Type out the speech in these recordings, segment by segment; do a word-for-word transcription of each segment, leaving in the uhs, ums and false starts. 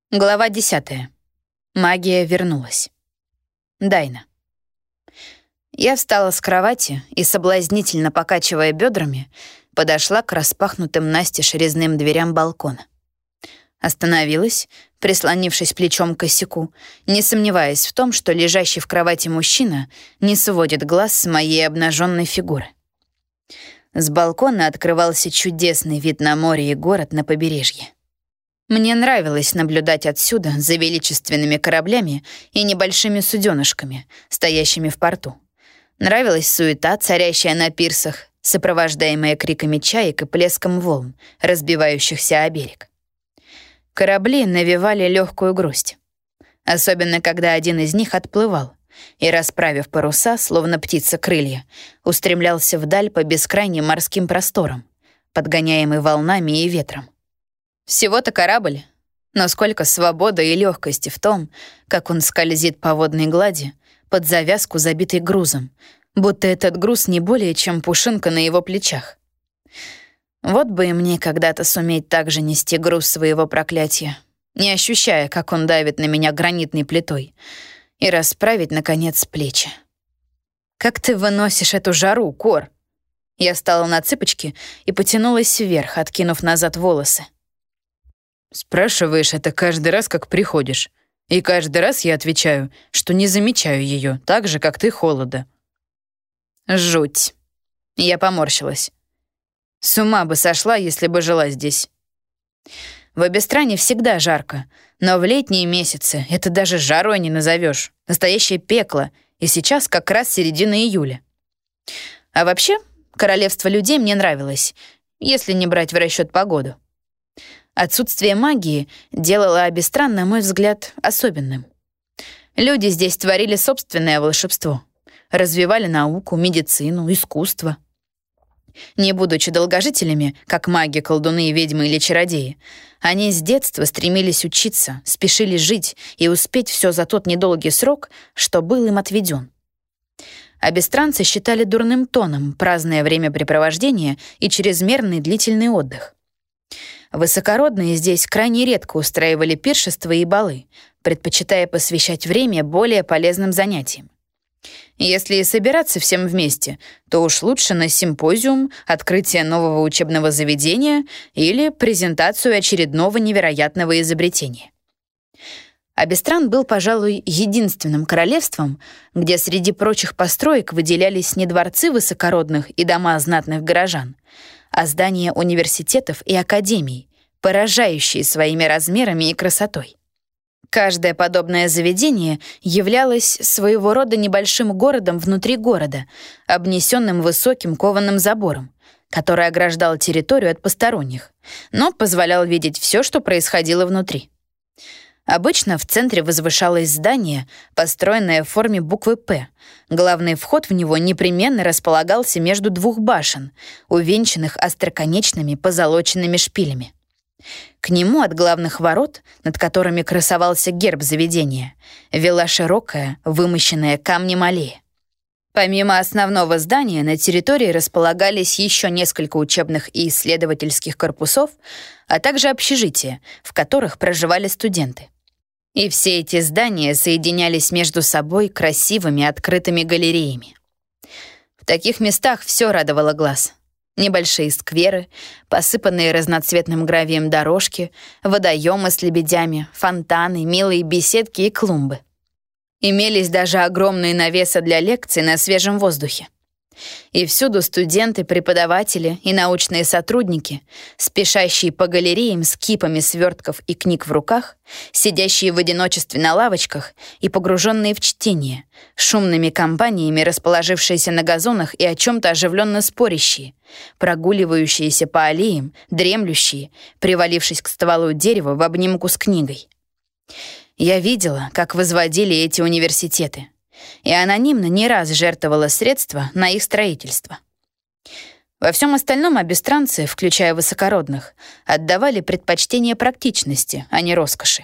Глава десятая. Магия вернулась. Дайна. Я встала с кровати и, соблазнительно покачивая бедрами, подошла к распахнутым настежь резным дверям балкона. Остановилась, прислонившись плечом к косяку, не сомневаясь в том, что лежащий в кровати мужчина не сводит глаз с моей обнаженной фигуры. С балкона открывался чудесный вид на море и город на побережье. Мне нравилось наблюдать отсюда за величественными кораблями и небольшими суденышками, стоящими в порту. Нравилась суета, царящая на пирсах, сопровождаемая криками чаек и плеском волн, разбивающихся о берег. Корабли навевали легкую грусть. Особенно, когда один из них отплывал и, расправив паруса, словно птица крылья, устремлялся вдаль по бескрайним морским просторам, подгоняемый волнами и ветром. Всего-то корабль, но сколько свободы и легкости в том, как он скользит по водной глади, под завязку забитый грузом, будто этот груз не более, чем пушинка на его плечах. Вот бы и мне когда-то суметь так же нести груз своего проклятия, не ощущая, как он давит на меня гранитной плитой, и расправить, наконец, плечи. «Как ты выносишь эту жару, Кор?» Я встала на цыпочки и потянулась вверх, откинув назад волосы. Спрашиваешь это каждый раз, как приходишь. И каждый раз я отвечаю, что не замечаю ее, так же, как ты, холода. Жуть. Я поморщилась. С ума бы сошла, если бы жила здесь. В Обестране всегда жарко, но в летние месяцы это даже жарой не назовешь. Настоящее пекло, и сейчас как раз середина июля. А вообще, королевство людей мне нравилось, если не брать в расчет погоду. Отсутствие магии делало Обестран, на мой взгляд, особенным. Люди здесь творили собственное волшебство, развивали науку, медицину, искусство. Не будучи долгожителями, как маги, колдуны, ведьмы или чародеи, они с детства стремились учиться, спешили жить и успеть все за тот недолгий срок, что был им отведен. Обестранцы считали дурным тоном праздное времяпрепровождение и чрезмерный длительный отдых. Высокородные здесь крайне редко устраивали пиршества и балы, предпочитая посвящать время более полезным занятиям. Если и собираться всем вместе, то уж лучше на симпозиум, открытие нового учебного заведения или презентацию очередного невероятного изобретения. Обестран был, пожалуй, единственным королевством, где среди прочих построек выделялись не дворцы высокородных и дома знатных горожан, а здания университетов и академий, поражающие своими размерами и красотой. Каждое подобное заведение являлось своего рода небольшим городом внутри города, обнесенным высоким кованым забором, который ограждал территорию от посторонних, но позволял видеть все, что происходило внутри. Обычно в центре возвышалось здание, построенное в форме буквы «П». Главный вход в него непременно располагался между двух башен, увенчанных остроконечными позолоченными шпилями. К нему от главных ворот, над которыми красовался герб заведения, вела широкая, вымощенная камнем аллея. Помимо основного здания, на территории располагались еще несколько учебных и исследовательских корпусов, а также общежития, в которых проживали студенты. И все эти здания соединялись между собой красивыми открытыми галереями. В таких местах все радовало глаз. Небольшие скверы, посыпанные разноцветным гравием дорожки, водоемы с лебедями, фонтаны, милые беседки и клумбы. Имелись даже огромные навесы для лекций на свежем воздухе. И всюду студенты, преподаватели и научные сотрудники, спешащие по галереям с кипами свертков и книг в руках, сидящие в одиночестве на лавочках и погруженные в чтение, шумными компаниями, расположившиеся на газонах и о чем-то оживленно спорящие, прогуливающиеся по аллеям, дремлющие, привалившись к стволу дерева в обнимку с книгой. Я видела, как возводили эти университеты, и анонимно не раз жертвовала средства на их строительство. Во всем остальном обестранцы, включая высокородных, отдавали предпочтение практичности, а не роскоши.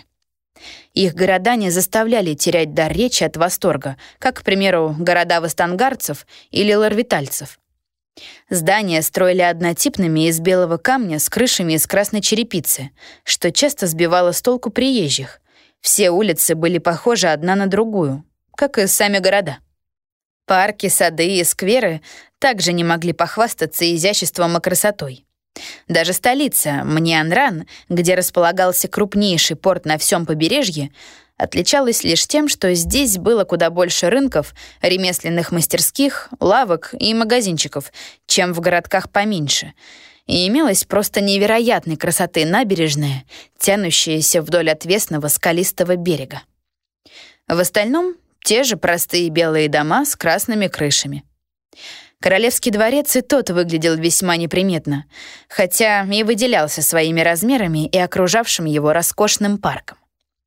Их города не заставляли терять дар речи от восторга, как, к примеру, города вастангарцев или ларвитальцев. Здания строили однотипными из белого камня с крышами из красной черепицы, что часто сбивало с толку приезжих. Все улицы были похожи одна на другую, как и сами города. Парки, сады и скверы также не могли похвастаться изяществом и красотой. Даже столица, Мньянран, где располагался крупнейший порт на всем побережье, отличалась лишь тем, что здесь было куда больше рынков, ремесленных мастерских, лавок и магазинчиков, чем в городках поменьше, и имелась просто невероятной красоты набережная, тянущаяся вдоль отвесного скалистого берега. В остальном те же простые белые дома с красными крышами. Королевский дворец и тот выглядел весьма неприметно, хотя и выделялся своими размерами и окружавшим его роскошным парком.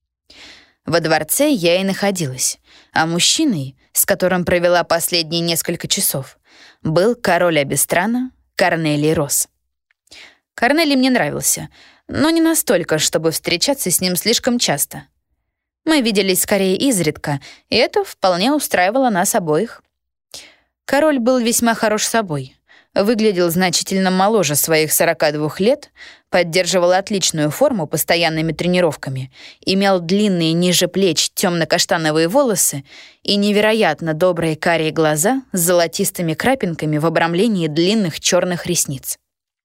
Во дворце я и находилась, а мужчиной, с которым провела последние несколько часов, был король Абистрана Корнелий Росс. Корнелий мне нравился, но не настолько, чтобы встречаться с ним слишком часто. Мы виделись скорее изредка, и это вполне устраивало нас обоих. Король был весьма хорош собой, выглядел значительно моложе своих сорока двух лет, поддерживал отличную форму постоянными тренировками, имел длинные ниже плеч темно-каштановые волосы и невероятно добрые карие глаза с золотистыми крапинками в обрамлении длинных черных ресниц.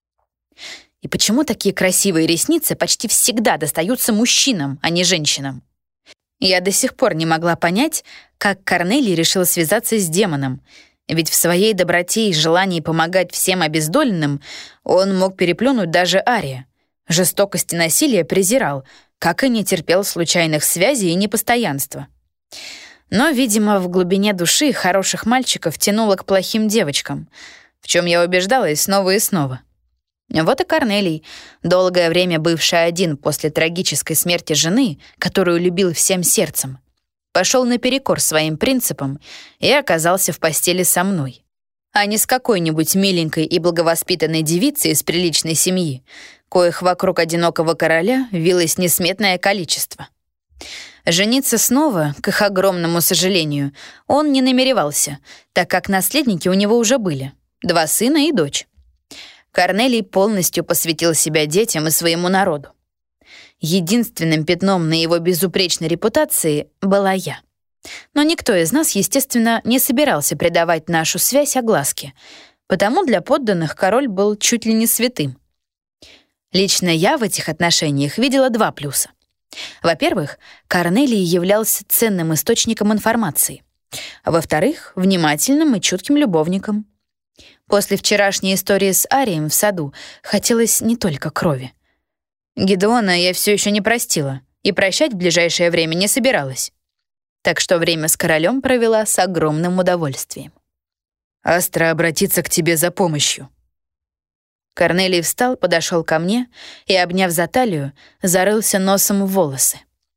И почему такие красивые ресницы почти всегда достаются мужчинам, а не женщинам? Я до сих пор не могла понять, как Корнелий решил связаться с демоном, ведь в своей доброте и желании помогать всем обездоленным он мог переплюнуть даже Ария. Жестокость и насилие презирал, как и не терпел случайных связей и непостоянства. Но, видимо, в глубине души хороших мальчиков тянуло к плохим девочкам, в чем я убеждалась снова и снова. Вот и Корнелий, долгое время бывший один после трагической смерти жены, которую любил всем сердцем, пошел наперекор своим принципам и оказался в постели со мной, а не с какой-нибудь миленькой и благовоспитанной девицей из приличной семьи, коих вокруг одинокого короля вилось несметное количество. Жениться снова, к их огромному сожалению, он не намеревался, так как наследники у него уже были — два сына и дочь. Корнелий полностью посвятил себя детям и своему народу. Единственным пятном на его безупречной репутации была я. Но никто из нас, естественно, не собирался придавать нашу связь огласке, потому для подданных король был чуть ли не святым. Лично я в этих отношениях видела два плюса. Во-первых, Корнелий являлся ценным источником информации. А во-вторых, внимательным и чутким любовником. После вчерашней истории с Арием в саду хотелось не только крови. Гедеона я все еще не простила и прощать в ближайшее время не собиралась. Так что время с королем провела с огромным удовольствием. «Астра обратится к тебе за помощью». Корнелий встал, подошел ко мне и, обняв за талию, зарылся носом в волосы.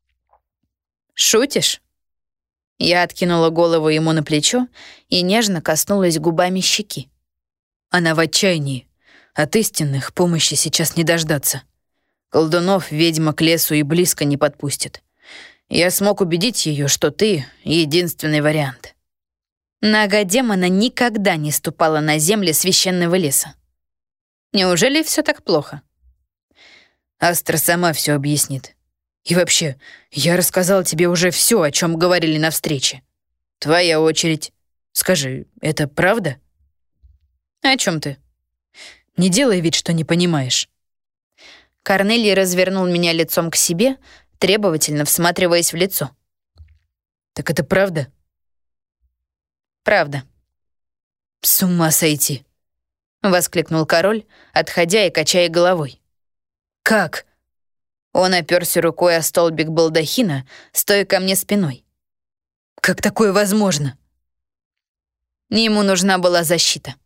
«Шутишь?» Я откинула голову ему на плечо и нежно коснулась губами щеки. Она в отчаянии. От истинных помощи сейчас не дождаться. Колдунов ведьма к лесу и близко не подпустит. Я смог убедить ее, что ты — единственный вариант. Нога демона никогда не ступала на земли священного леса. Неужели все так плохо? Астра сама все объяснит. И вообще, я рассказал тебе уже все, о чем говорили на встрече. Твоя очередь. Скажи, это правда? О чем ты? Не делай вид, что не понимаешь. Корнелий развернул меня лицом к себе, требовательно всматриваясь в лицо. Так это правда? Правда. С ума сойти, воскликнул король, отходя и качая головой. Как? Он оперся рукой о столбик балдахина, стоя ко мне спиной. Как такое возможно? Ему нужна была защита.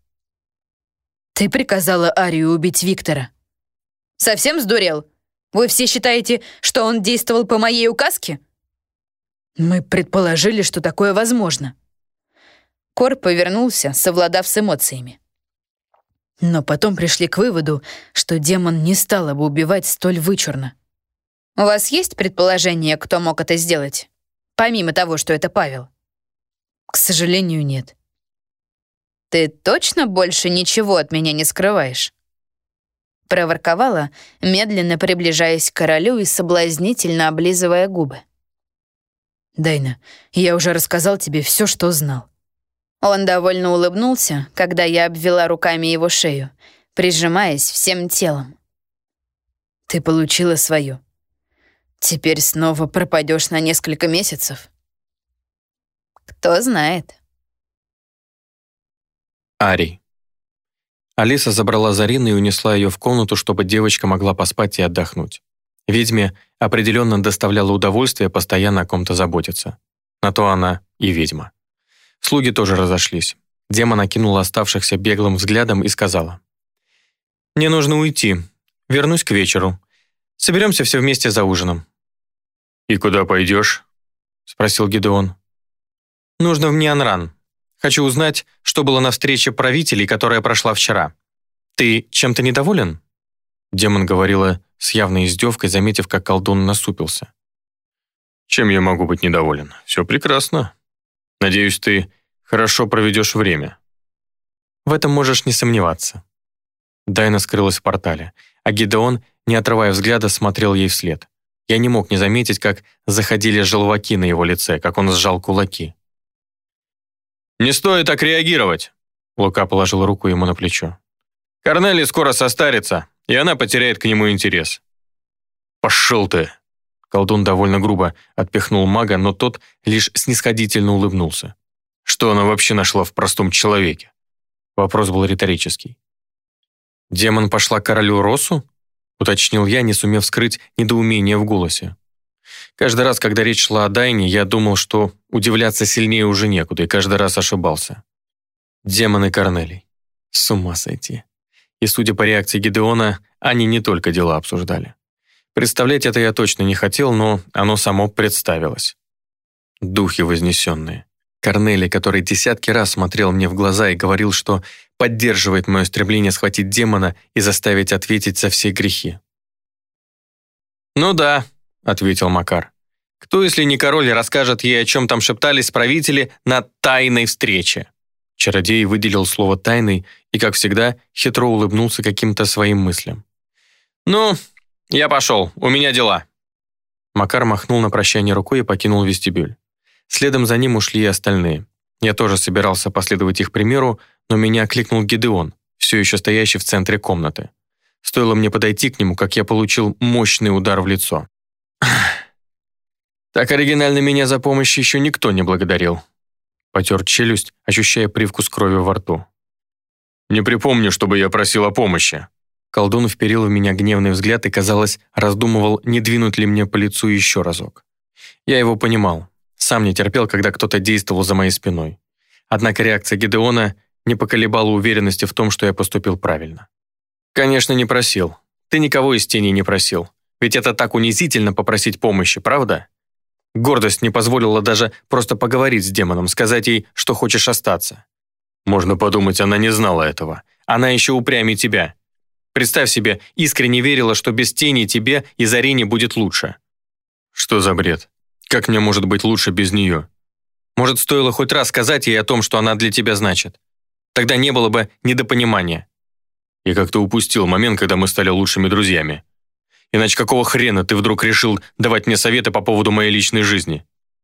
Ты приказала Арию убить Виктора. Совсем сдурел? Вы все считаете, что он действовал по моей указке? Мы предположили, что такое возможно. Кор повернулся, совладав с эмоциями. Но потом пришли к выводу, что демон не стал бы убивать столь вычурно. У вас есть предположение, кто мог это сделать? Помимо того, что это Павел? К сожалению, нет. «Ты точно больше ничего от меня не скрываешь?» Проворковала, медленно приближаясь к королю и соблазнительно облизывая губы. «Дайна, я уже рассказал тебе все, что знал». Он довольно улыбнулся, когда я обвела руками его шею, прижимаясь всем телом. «Ты получила свое. Теперь снова пропадешь на несколько месяцев?» «Кто знает». Арий. Алиса забрала Зарину и унесла ее в комнату, чтобы девочка могла поспать и отдохнуть. Ведьме определенно доставляло удовольствие постоянно о ком-то заботиться. На то она и ведьма. Слуги тоже разошлись. Демон окинула оставшихся беглым взглядом и сказала: «Мне нужно уйти. Вернусь к вечеру. Соберемся все вместе за ужином». «И куда пойдешь?» — спросил Гидеон. «Нужно в Нианран. Хочу узнать, что было на встрече правителей, которая прошла вчера. Ты чем-то недоволен?» Демон говорила с явной издевкой, заметив, как колдун насупился. «Чем я могу быть недоволен? Все прекрасно. Надеюсь, ты хорошо проведешь время». «В этом можешь не сомневаться». Дайна скрылась в портале, а Гидеон, не отрывая взгляда, смотрел ей вслед. Я не мог не заметить, как заходили желваки на его лице, как он сжал кулаки. «Не стоит так реагировать!» Лука положил руку ему на плечо. «Корнелий скоро состарится, и она потеряет к нему интерес». «Пошел ты!» Колдун довольно грубо отпихнул мага, но тот лишь снисходительно улыбнулся. Что она вообще нашла в простом человеке? Вопрос был риторический. «Демон пошла к королю Росу?» Уточнил я, не сумев скрыть недоумение в голосе. Каждый раз, когда речь шла о Дайне, я думал, что удивляться сильнее уже некуда, и каждый раз ошибался. Демон и Корнелий. С ума сойти. И, судя по реакции Гидеона, они не только дела обсуждали. Представлять это я точно не хотел, но оно само представилось. Духи вознесенные. Корнелий, который десятки раз смотрел мне в глаза и говорил, что поддерживает мое стремление схватить демона и заставить ответить за все грехи. «Ну да», — ответил Макар. «Кто, если не король, расскажет ей, о чем там шептались правители на тайной встрече?» Чародей выделил слово «тайный» и, как всегда, хитро улыбнулся каким-то своим мыслям. «Ну, я пошел, у меня дела». Макар махнул на прощание рукой и покинул вестибюль. Следом за ним ушли и остальные. Я тоже собирался последовать их примеру, но меня окликнул Гидеон, все еще стоящий в центре комнаты. Стоило мне подойти к нему, как я получил мощный удар в лицо. «Так оригинально меня за помощь еще никто не благодарил». Потер челюсть, ощущая привкус крови во рту. «Не припомню, чтобы я просил о помощи». Колдун вперил в меня гневный взгляд и, казалось, раздумывал, не двинуть ли мне по лицу еще разок. Я его понимал. Сам не терпел, когда кто-то действовал за моей спиной. Однако реакция Гидеона не поколебала уверенности в том, что я поступил правильно. «Конечно, не просил. Ты никого из теней не просил. Ведь это так унизительно попросить помощи, правда? Гордость не позволила даже просто поговорить с демоном, сказать ей, что хочешь остаться. Можно подумать, она не знала этого. Она еще упрямее тебя. Представь себе, искренне верила, что без тени тебе и Зарине будет лучше». «Что за бред? Как мне может быть лучше без нее? Может, стоило хоть раз сказать ей о том, что она для тебя значит? Тогда не было бы недопонимания. Я как-то упустил момент, когда мы стали лучшими друзьями. Иначе какого хрена ты вдруг решил давать мне советы по поводу моей личной жизни?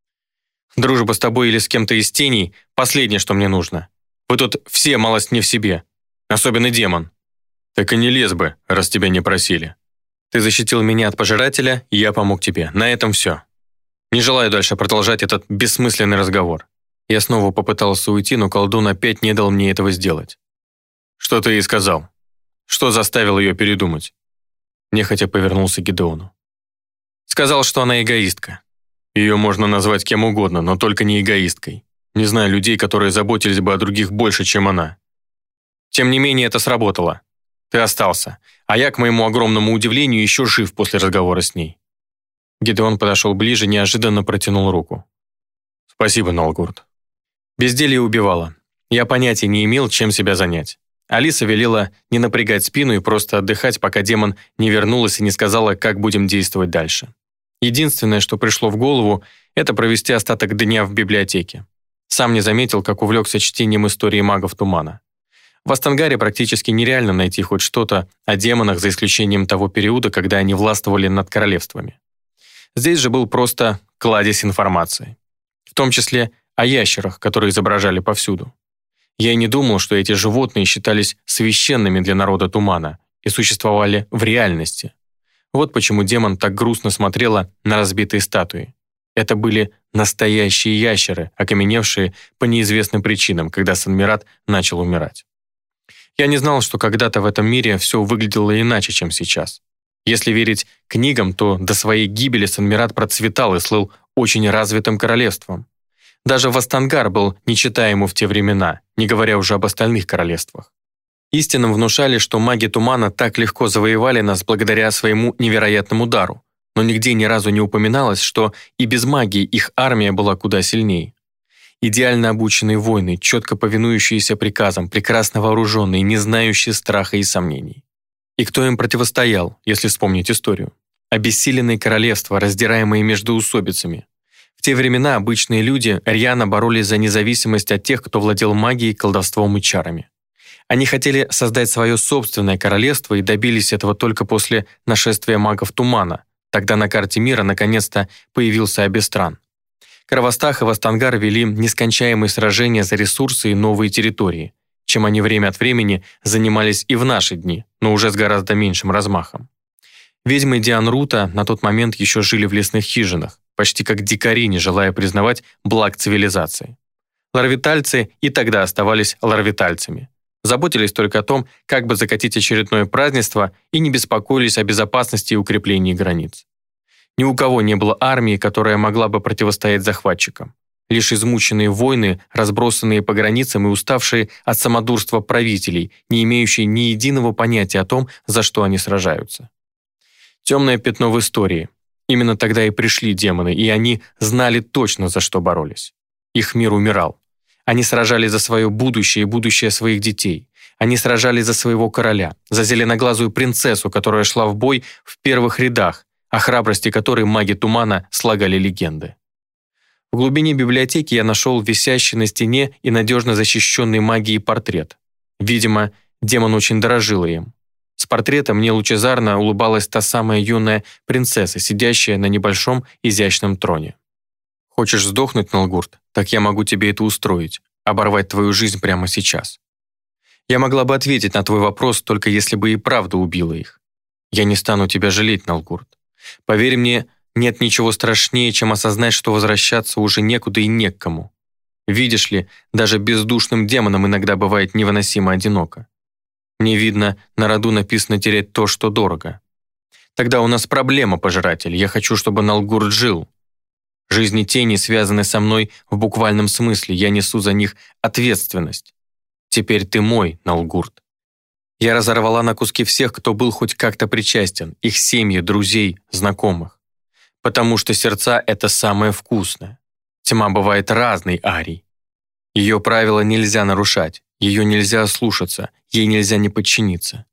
Дружба с тобой или с кем-то из теней – последнее, что мне нужно. Вы тут все малость не в себе. Особенно демон. Так и не лез бы, раз тебя не просили. Ты защитил меня от пожирателя, и я помог тебе. На этом все. Не желаю дальше продолжать этот бессмысленный разговор». Я снова попытался уйти, но колдун опять не дал мне этого сделать. «Что ты ей сказал? Что заставил ее передумать?» Нехотя повернулся к Гидеону. «Сказал, что она эгоистка. Ее можно назвать кем угодно, но только не эгоисткой. Не знаю людей, которые заботились бы о других больше, чем она. Тем не менее, это сработало. Ты остался, а я, к моему огромному удивлению, еще жив после разговора с ней». Гидеон подошел ближе, неожиданно протянул руку. «Спасибо, Нолгурд». Безделье убивало. Я понятия не имел, чем себя занять. Алиса велела не напрягать спину и просто отдыхать, пока демон не вернулась и не сказала, как будем действовать дальше. Единственное, что пришло в голову, это провести остаток дня в библиотеке. Сам не заметил, как увлекся чтением истории магов Тумана. В Астангаре практически нереально найти хоть что-то о демонах, за исключением того периода, когда они властвовали над королевствами. Здесь же был просто кладезь информации. В том числе о ящерах, которые изображали повсюду. Я и не думал, что эти животные считались священными для народа Тумана и существовали в реальности. Вот почему демон так грустно смотрела на разбитые статуи. Это были настоящие ящеры, окаменевшие по неизвестным причинам, когда Санмират начал умирать. Я не знал, что когда-то в этом мире все выглядело иначе, чем сейчас. Если верить книгам, то до своей гибели Санмират процветал и слыл очень развитым королевством. Даже Вастангар был нечитаемым в те времена, не говоря уже об остальных королевствах. Истинным внушали, что маги Тумана так легко завоевали нас благодаря своему невероятному дару, но нигде ни разу не упоминалось, что и без магии их армия была куда сильнее. Идеально обученные воины, четко повинующиеся приказам, прекрасно вооруженные, не знающие страха и сомнений. И кто им противостоял, если вспомнить историю? Обессиленные королевства, раздираемые междоусобицами. В те времена обычные люди рьяно боролись за независимость от тех, кто владел магией, колдовством и чарами. Они хотели создать свое собственное королевство и добились этого только после нашествия магов Тумана. Тогда на карте мира наконец-то появился Абестран. Кровостах и Вастангар вели нескончаемые сражения за ресурсы и новые территории, чем они время от времени занимались и в наши дни, но уже с гораздо меньшим размахом. Ведьмы Дианрута на тот момент еще жили в лесных хижинах, почти как дикари, не желая признавать благ цивилизации. Ларвитальцы и тогда оставались ларвитальцами. Заботились только о том, как бы закатить очередное празднество, и не беспокоились о безопасности и укреплении границ. Ни у кого не было армии, которая могла бы противостоять захватчикам. Лишь измученные воины, разбросанные по границам и уставшие от самодурства правителей, не имеющие ни единого понятия о том, за что они сражаются. Темное пятно в истории. Именно тогда и пришли демоны, и они знали точно, за что боролись. Их мир умирал. Они сражались за свое будущее и будущее своих детей. Они сражались за своего короля, за зеленоглазую принцессу, которая шла в бой в первых рядах, о храбрости которой маги Тумана слагали легенды. В глубине библиотеки я нашел висящий на стене и надежно защищенный магией портрет. Видимо, демон очень дорожил им. С портрета мне лучезарно улыбалась та самая юная принцесса, сидящая на небольшом изящном троне. «Хочешь сдохнуть, Налгурт? Так я могу тебе это устроить, оборвать твою жизнь прямо сейчас». Я могла бы ответить на твой вопрос, только если бы и правда убила их. Я не стану тебя жалеть, Налгурт. Поверь мне, нет ничего страшнее, чем осознать, что возвращаться уже некуда и не к кому. Видишь ли, даже бездушным демонам иногда бывает невыносимо одиноко. Мне видно, на роду написано терять то, что дорого. Тогда у нас проблема, пожиратель. Я хочу, чтобы Налгурт жил. Жизни тени связаны со мной в буквальном смысле. Я несу за них ответственность. Теперь ты мой, Налгурт. Я разорвала на куски всех, кто был хоть как-то причастен, их семьи, друзей, знакомых. Потому что сердца — это самое вкусное. Тьма бывает разной, Арий. Ее правила нельзя нарушать, ее нельзя слушаться, ей нельзя не подчиниться.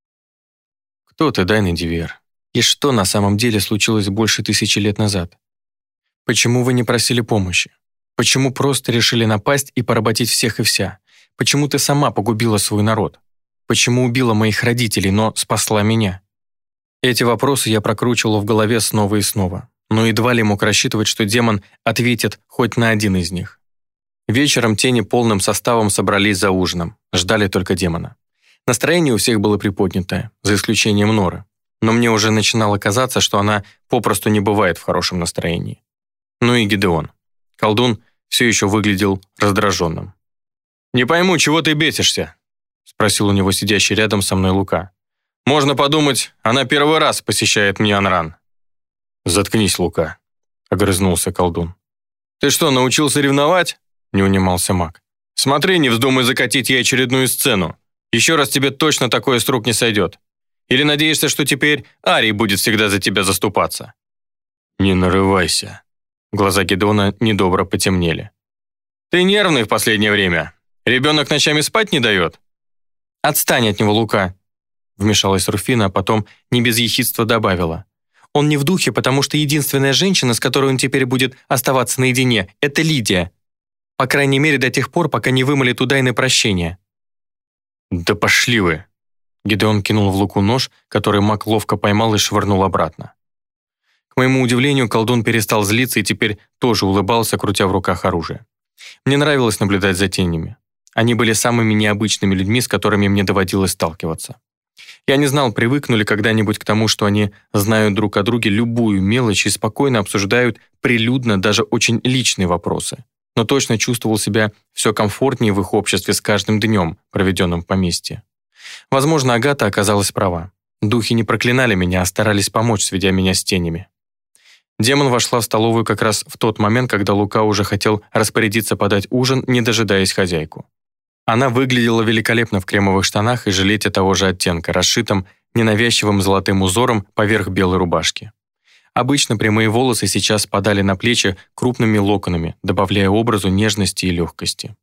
Кто ты, Дайна Дивер? И что на самом деле случилось больше тысячи лет назад? Почему вы не просили помощи? Почему просто решили напасть и поработить всех и вся? Почему ты сама погубила свой народ? Почему убила моих родителей, но спасла меня? Эти вопросы я прокручивал в голове снова и снова, но едва ли мог рассчитывать, что демон ответит хоть на один из них. Вечером тени полным составом собрались за ужином, ждали только демона. Настроение у всех было приподнятое, за исключением Норы, но мне уже начинало казаться, что она попросту не бывает в хорошем настроении. Ну и Гидеон. Колдун все еще выглядел раздраженным. «Не пойму, чего ты бесишься?» — спросил у него сидящий рядом со мной Лука. «Можно подумать, она первый раз посещает Мьянран». «Заткнись, Лука», — огрызнулся колдун. «Ты что, научился ревновать?» — не унимался маг. «Смотри, не вздумай закатить ей очередную сцену. Еще раз тебе точно такое с рук не сойдет. Или надеешься, что теперь Арий будет всегда за тебя заступаться?» «Не нарывайся». Глаза Гидеона недобро потемнели. «Ты нервный в последнее время. Ребенок ночами спать не дает?» «Отстань от него, Лука», — вмешалась Руфина, а потом не без ехидства добавила. «Он не в духе, потому что единственная женщина, с которой он теперь будет оставаться наедине, это Лидия». По крайней мере, до тех пор, пока не вымолит туда и на прощение». «Да пошли вы!» Гидеон кинул в Луку нож, который маг ловко поймал и швырнул обратно. К моему удивлению, колдун перестал злиться и теперь тоже улыбался, крутя в руках оружие. Мне нравилось наблюдать за тенями. Они были самыми необычными людьми, с которыми мне доводилось сталкиваться. Я не знал, привыкнули когда-нибудь к тому, что они знают друг о друге любую мелочь и спокойно обсуждают прилюдно даже очень личные вопросы. Но точно чувствовал себя все комфортнее в их обществе с каждым днем, проведенным в поместье. Возможно, Агата оказалась права. Духи не проклинали меня, а старались помочь, сведя меня с тенями. Демон вошла в столовую как раз в тот момент, когда Лука уже хотел распорядиться подать ужин, не дожидаясь хозяйку. Она выглядела великолепно в кремовых штанах и жилете того же оттенка, расшитом ненавязчивым золотым узором поверх белой рубашки. Обычно прямые волосы сейчас спадали на плечи крупными локонами, добавляя образу нежности и легкости.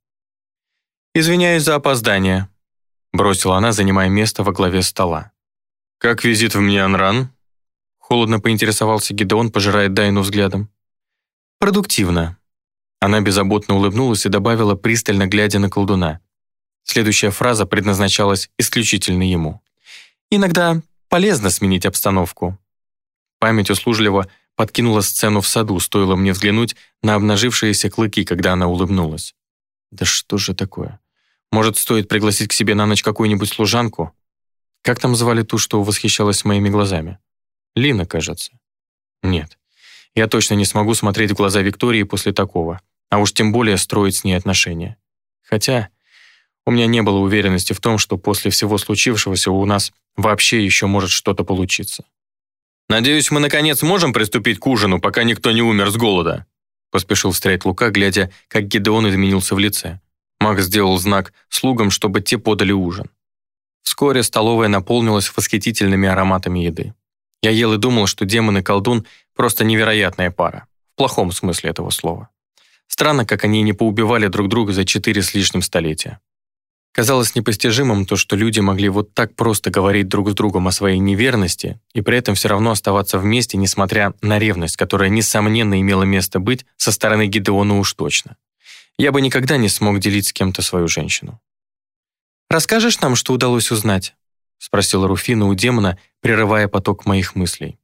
«Извиняюсь за опоздание», — бросила она, занимая место во главе стола. «Как визит в Мьянран?» — холодно поинтересовался Гидеон, пожирая Дайну взглядом. «Продуктивно». Она беззаботно улыбнулась и добавила, пристально глядя на колдуна. Следующая фраза предназначалась исключительно ему. «Иногда полезно сменить обстановку». Память услужливо подкинула сцену в саду, стоило мне взглянуть на обнажившиеся клыки, когда она улыбнулась. Да что же такое? Может, стоит пригласить к себе на ночь какую-нибудь служанку? Как там звали ту, что восхищалась моими глазами? Лина, кажется. Нет, я точно не смогу смотреть в глаза Виктории после такого, а уж тем более строить с ней отношения. Хотя у меня не было уверенности в том, что после всего случившегося у нас вообще еще может что-то получиться. «Надеюсь, мы наконец можем приступить к ужину, пока никто не умер с голода», поспешил встрять Лука, глядя, как Гидеон изменился в лице. Маг сделал знак слугам, чтобы те подали ужин. Вскоре столовая наполнилась восхитительными ароматами еды. Я ел и думал, что демон и колдун — просто невероятная пара. В плохом смысле этого слова. Странно, как они не поубивали друг друга за четыре с лишним столетия. Казалось непостижимым то, что люди могли вот так просто говорить друг с другом о своей неверности и при этом все равно оставаться вместе, несмотря на ревность, которая, несомненно, имела место быть со стороны Гидеона уж точно. Я бы никогда не смог делить с кем-то свою женщину. «Расскажешь нам, что удалось узнать?» — спросила Руфина у демона, прерывая поток моих мыслей.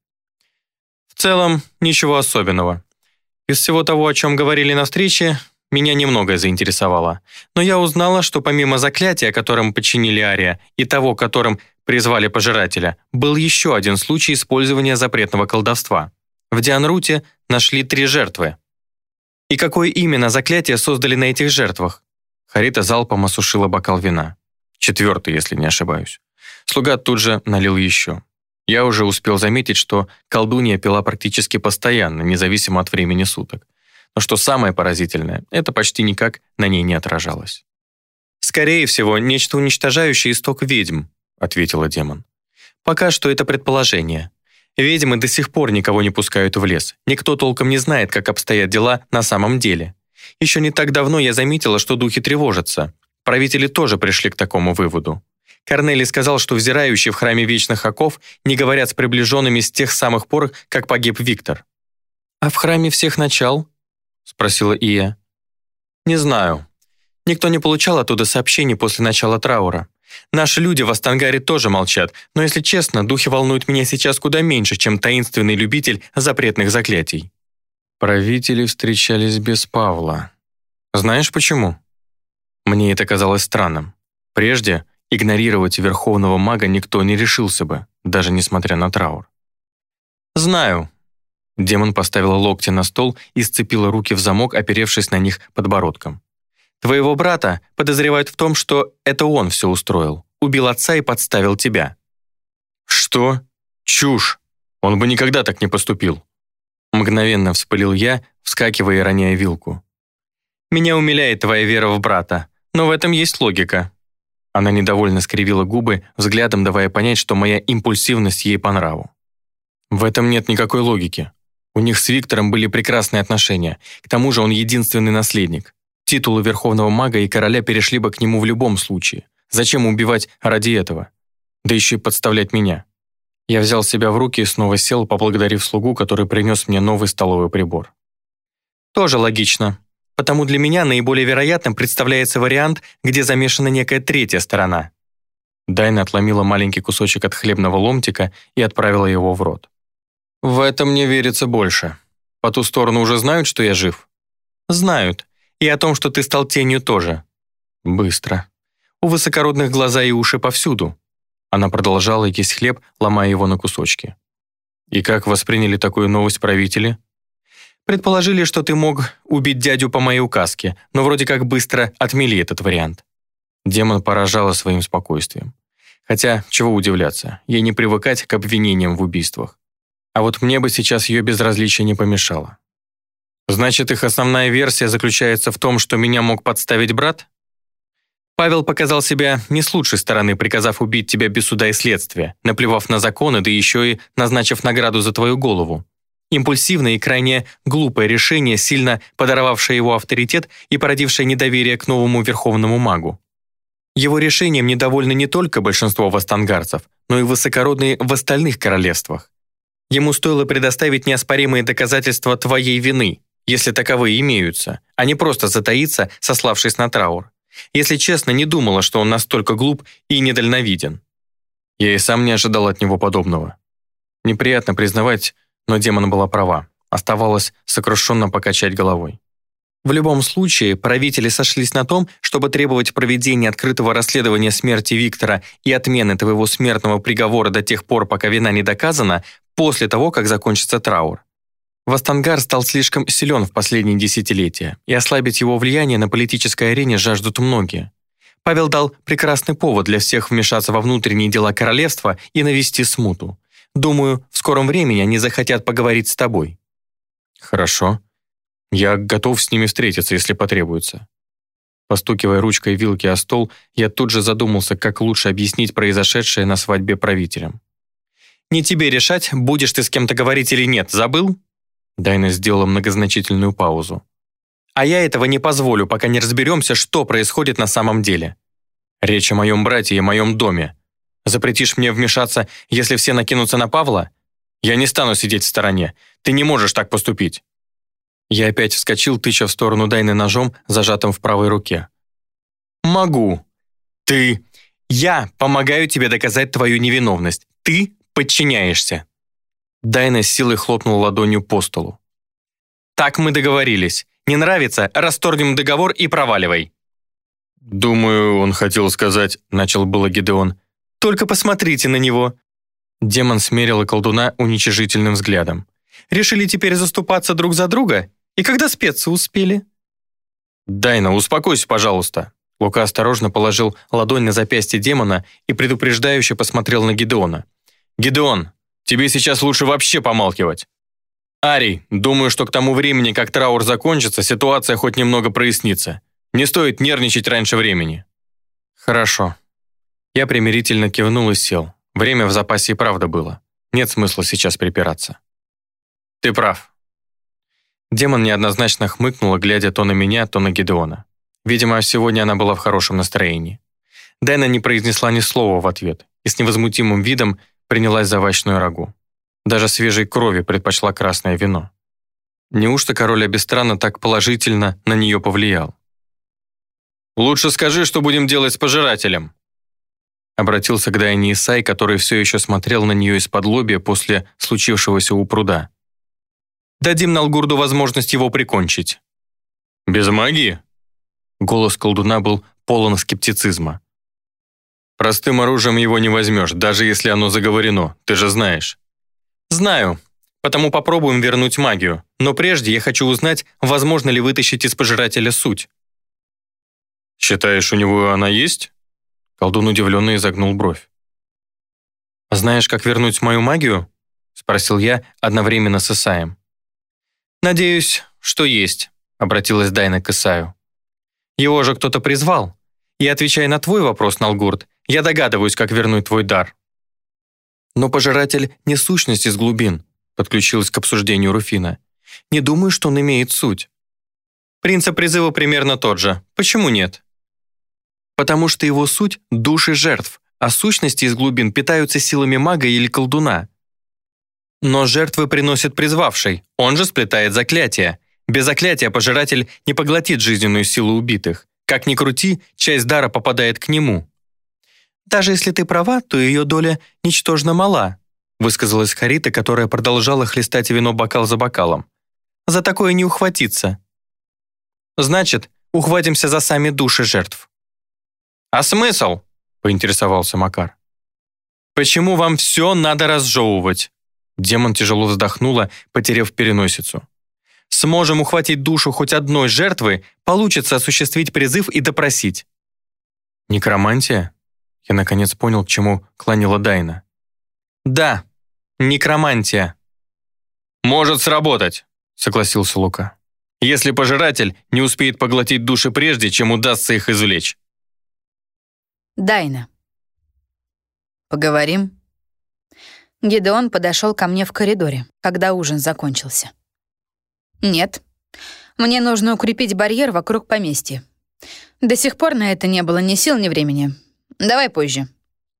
«В целом, ничего особенного. Из всего того, о чем говорили на встрече, меня немногое заинтересовало. Но я узнала, что помимо заклятия, которым подчинили Ария, и того, которым призвали пожирателя, был еще один случай использования запретного колдовства. В Дианруте нашли три жертвы. И какое именно заклятие создали на этих жертвах?» Харита залпом осушила бокал вина. Четвертый, если не ошибаюсь. Слуга тут же налил еще. Я уже успел заметить, что колдунья пила практически постоянно, независимо от времени суток. Но что самое поразительное, это почти никак на ней не отражалось. «Скорее всего, нечто уничтожающее исток ведьм», — ответила демон. «Пока что это предположение. Ведьмы до сих пор никого не пускают в лес. Никто толком не знает, как обстоят дела на самом деле. Еще не так давно я заметила, что духи тревожатся. Правители тоже пришли к такому выводу. Корнелий сказал, что взирающие в храме Вечных Оков не говорят с приближенными с тех самых пор, как погиб Виктор». «А в храме Всех Начал?» — спросила Ия. «Не знаю. Никто не получал оттуда сообщений после начала траура. Наши люди в Астангаре тоже молчат, но, если честно, духи волнуют меня сейчас куда меньше, чем таинственный любитель запретных заклятий». Правители встречались без Павла. Знаешь почему? Мне это казалось странным. Прежде игнорировать верховного мага никто не решился бы, даже несмотря на траур. «Знаю». Демон поставила локти на стол и сцепила руки в замок, оперевшись на них подбородком. «Твоего брата подозревают в том, что это он все устроил. Убил отца и подставил тебя». «Что? Чушь! Он бы никогда так не поступил». Мгновенно вспылил я, вскакивая и роняя вилку. «Меня умиляет твоя вера в брата, но в этом есть логика». Она недовольно скривила губы, взглядом давая понять, что моя импульсивность ей по нраву. «В этом нет никакой логики. У них с Виктором были прекрасные отношения. К тому же он единственный наследник. Титулы верховного мага и короля перешли бы к нему в любом случае. Зачем убивать ради этого? Да еще и подставлять меня». Я взял себя в руки и снова сел, поблагодарив слугу, который принес мне новый столовый прибор. «Тоже логично. потому для меня наиболее вероятным представляется вариант, где замешана некая третья сторона». Дайна отломила маленький кусочек от хлебного ломтика и отправила его в рот. «В это мне верится больше. По ту сторону уже знают, что я жив?» «Знают. И о том, что ты стал тенью тоже». «Быстро. У высокородных глаза и уши повсюду». Она продолжала есть хлеб, ломая его на кусочки. «И как восприняли такую новость правители?» «Предположили, что ты мог убить дядю по моей указке, но вроде как быстро отмели этот вариант». Демон поражала своим спокойствием. Хотя, чего удивляться, ей не привыкать к обвинениям в убийствах. А вот мне бы сейчас ее безразличие не помешало. «Значит, их основная версия заключается в том, что меня мог подставить брат?» «Павел показал себя не с лучшей стороны, приказав убить тебя без суда и следствия, наплевав на законы, да еще и назначив награду за твою голову. Импульсивное и крайне глупое решение, сильно подорвавшее его авторитет и породившее недоверие к новому верховному магу. Его решением недовольны не только большинство вастангарцев, но и высокородные в остальных королевствах. Ему стоило предоставить неоспоримые доказательства твоей вины, если таковые имеются, а не просто затаиться, сославшись на траур. Если честно, не думала, что он настолько глуп и недальновиден. Я и сам не ожидал от него подобного. Неприятно признавать, но демон была права. Оставалось сокрушенно покачать головой. В любом случае, правители сошлись на том, чтобы требовать проведения открытого расследования смерти Виктора и отмены твоего смертного приговора до тех пор, пока вина не доказана, после того, как закончится траур. Вастангар стал слишком силен в последние десятилетия, и ослабить его влияние на политической арене жаждут многие. Павел дал прекрасный повод для всех вмешаться во внутренние дела королевства и навести смуту. Думаю, в скором времени они захотят поговорить с тобой». «Хорошо. Я готов с ними встретиться, если потребуется». Постукивая ручкой вилки о стол, я тут же задумался, как лучше объяснить произошедшее на свадьбе правителям. «Не тебе решать, будешь ты с кем-то говорить или нет, забыл?» Дайна сделала многозначительную паузу. «А я этого не позволю, пока не разберемся, что происходит на самом деле. Речь о моем брате и моем доме. Запретишь мне вмешаться, если все накинутся на Павла? Я не стану сидеть в стороне. Ты не можешь так поступить». Я опять вскочил, тыча в сторону Дайны ножом, зажатым в правой руке. «Могу. Ты... Я помогаю тебе доказать твою невиновность. Ты подчиняешься». Дайна с силой хлопнула ладонью по столу. «Так мы договорились. Не нравится? Расторгнем договор и проваливай». «Думаю, он хотел сказать...» — начал было Гидеон. «Только посмотрите на него». Демон смерила колдуна уничижительным взглядом. «Решили теперь заступаться друг за друга? И когда спеться успели?» «Дайна, успокойся, пожалуйста». Лука осторожно положил ладонь на запястье демона и предупреждающе посмотрел на Гидеона. «Гидеон, тебе сейчас лучше вообще помалкивать. Арий, думаю, что к тому времени, как траур закончится, ситуация хоть немного прояснится. Не стоит нервничать раньше времени». «Хорошо». Я примирительно кивнул и сел. Время в запасе и правда было. Нет смысла сейчас припираться. «Ты прав». Демон неоднозначно хмыкнула, глядя то на меня, то на Гидеона. Видимо, сегодня она была в хорошем настроении. Дайна не произнесла ни слова в ответ и с невозмутимым видом принялась за овощную рагу. Даже свежей крови предпочла красное вино. Неужто король Абистрана так положительно на нее повлиял? «Лучше скажи, что будем делать с пожирателем», обратился к Дайне Исай, который все еще смотрел на нее из-под лобья после случившегося у пруда. «Дадим Налгурду возможность его прикончить». «Без магии?» Голос колдуна был полон скептицизма. «Простым оружием его не возьмешь, даже если оно заговорено, ты же знаешь». «Знаю, потому попробуем вернуть магию, но прежде я хочу узнать, возможно ли вытащить из пожирателя суть». «Считаешь, у него она есть?» Колдун удивленно изогнул бровь. «Знаешь, как вернуть мою магию?» спросил я одновременно с Исаем. «Надеюсь, что есть», — обратилась Дайна к Исаю. «Его же кто-то призвал. И, отвечая на твой вопрос, Налгурд, я догадываюсь, как вернуть твой дар». «Но пожиратель не сущность из глубин», — подключилась к обсуждению Руфина. «Не думаю, что он имеет суть». «Принцип призыва примерно тот же. Почему нет?» «Потому что его суть — души жертв, а сущности из глубин питаются силами мага или колдуна». «Но жертвы приносит призвавший, он же сплетает заклятие. Без заклятия пожиратель не поглотит жизненную силу убитых. Как ни крути, часть дара попадает к нему. «Даже если ты права, то ее доля ничтожно мала», высказалась Харита, которая продолжала хлестать вино бокал за бокалом. «За такое не ухватиться». «Значит, ухватимся за сами души жертв». «А смысл?» — поинтересовался Макар. «Почему вам все надо разжевывать?» Демон тяжело вздохнула, потеряв переносицу. «Сможем ухватить душу хоть одной жертвы, получится осуществить призыв и допросить». «Некромантия?» Я наконец понял, к чему клонила Дайна. «Да, некромантия». «Может сработать», — согласился Лука. «Если пожиратель не успеет поглотить души прежде, чем удастся их извлечь». Дайна. «Поговорим?» Гидеон подошел ко мне в коридоре, когда ужин закончился. «Нет. Мне нужно укрепить барьер вокруг поместья. До сих пор на это не было ни сил, ни времени. Давай позже».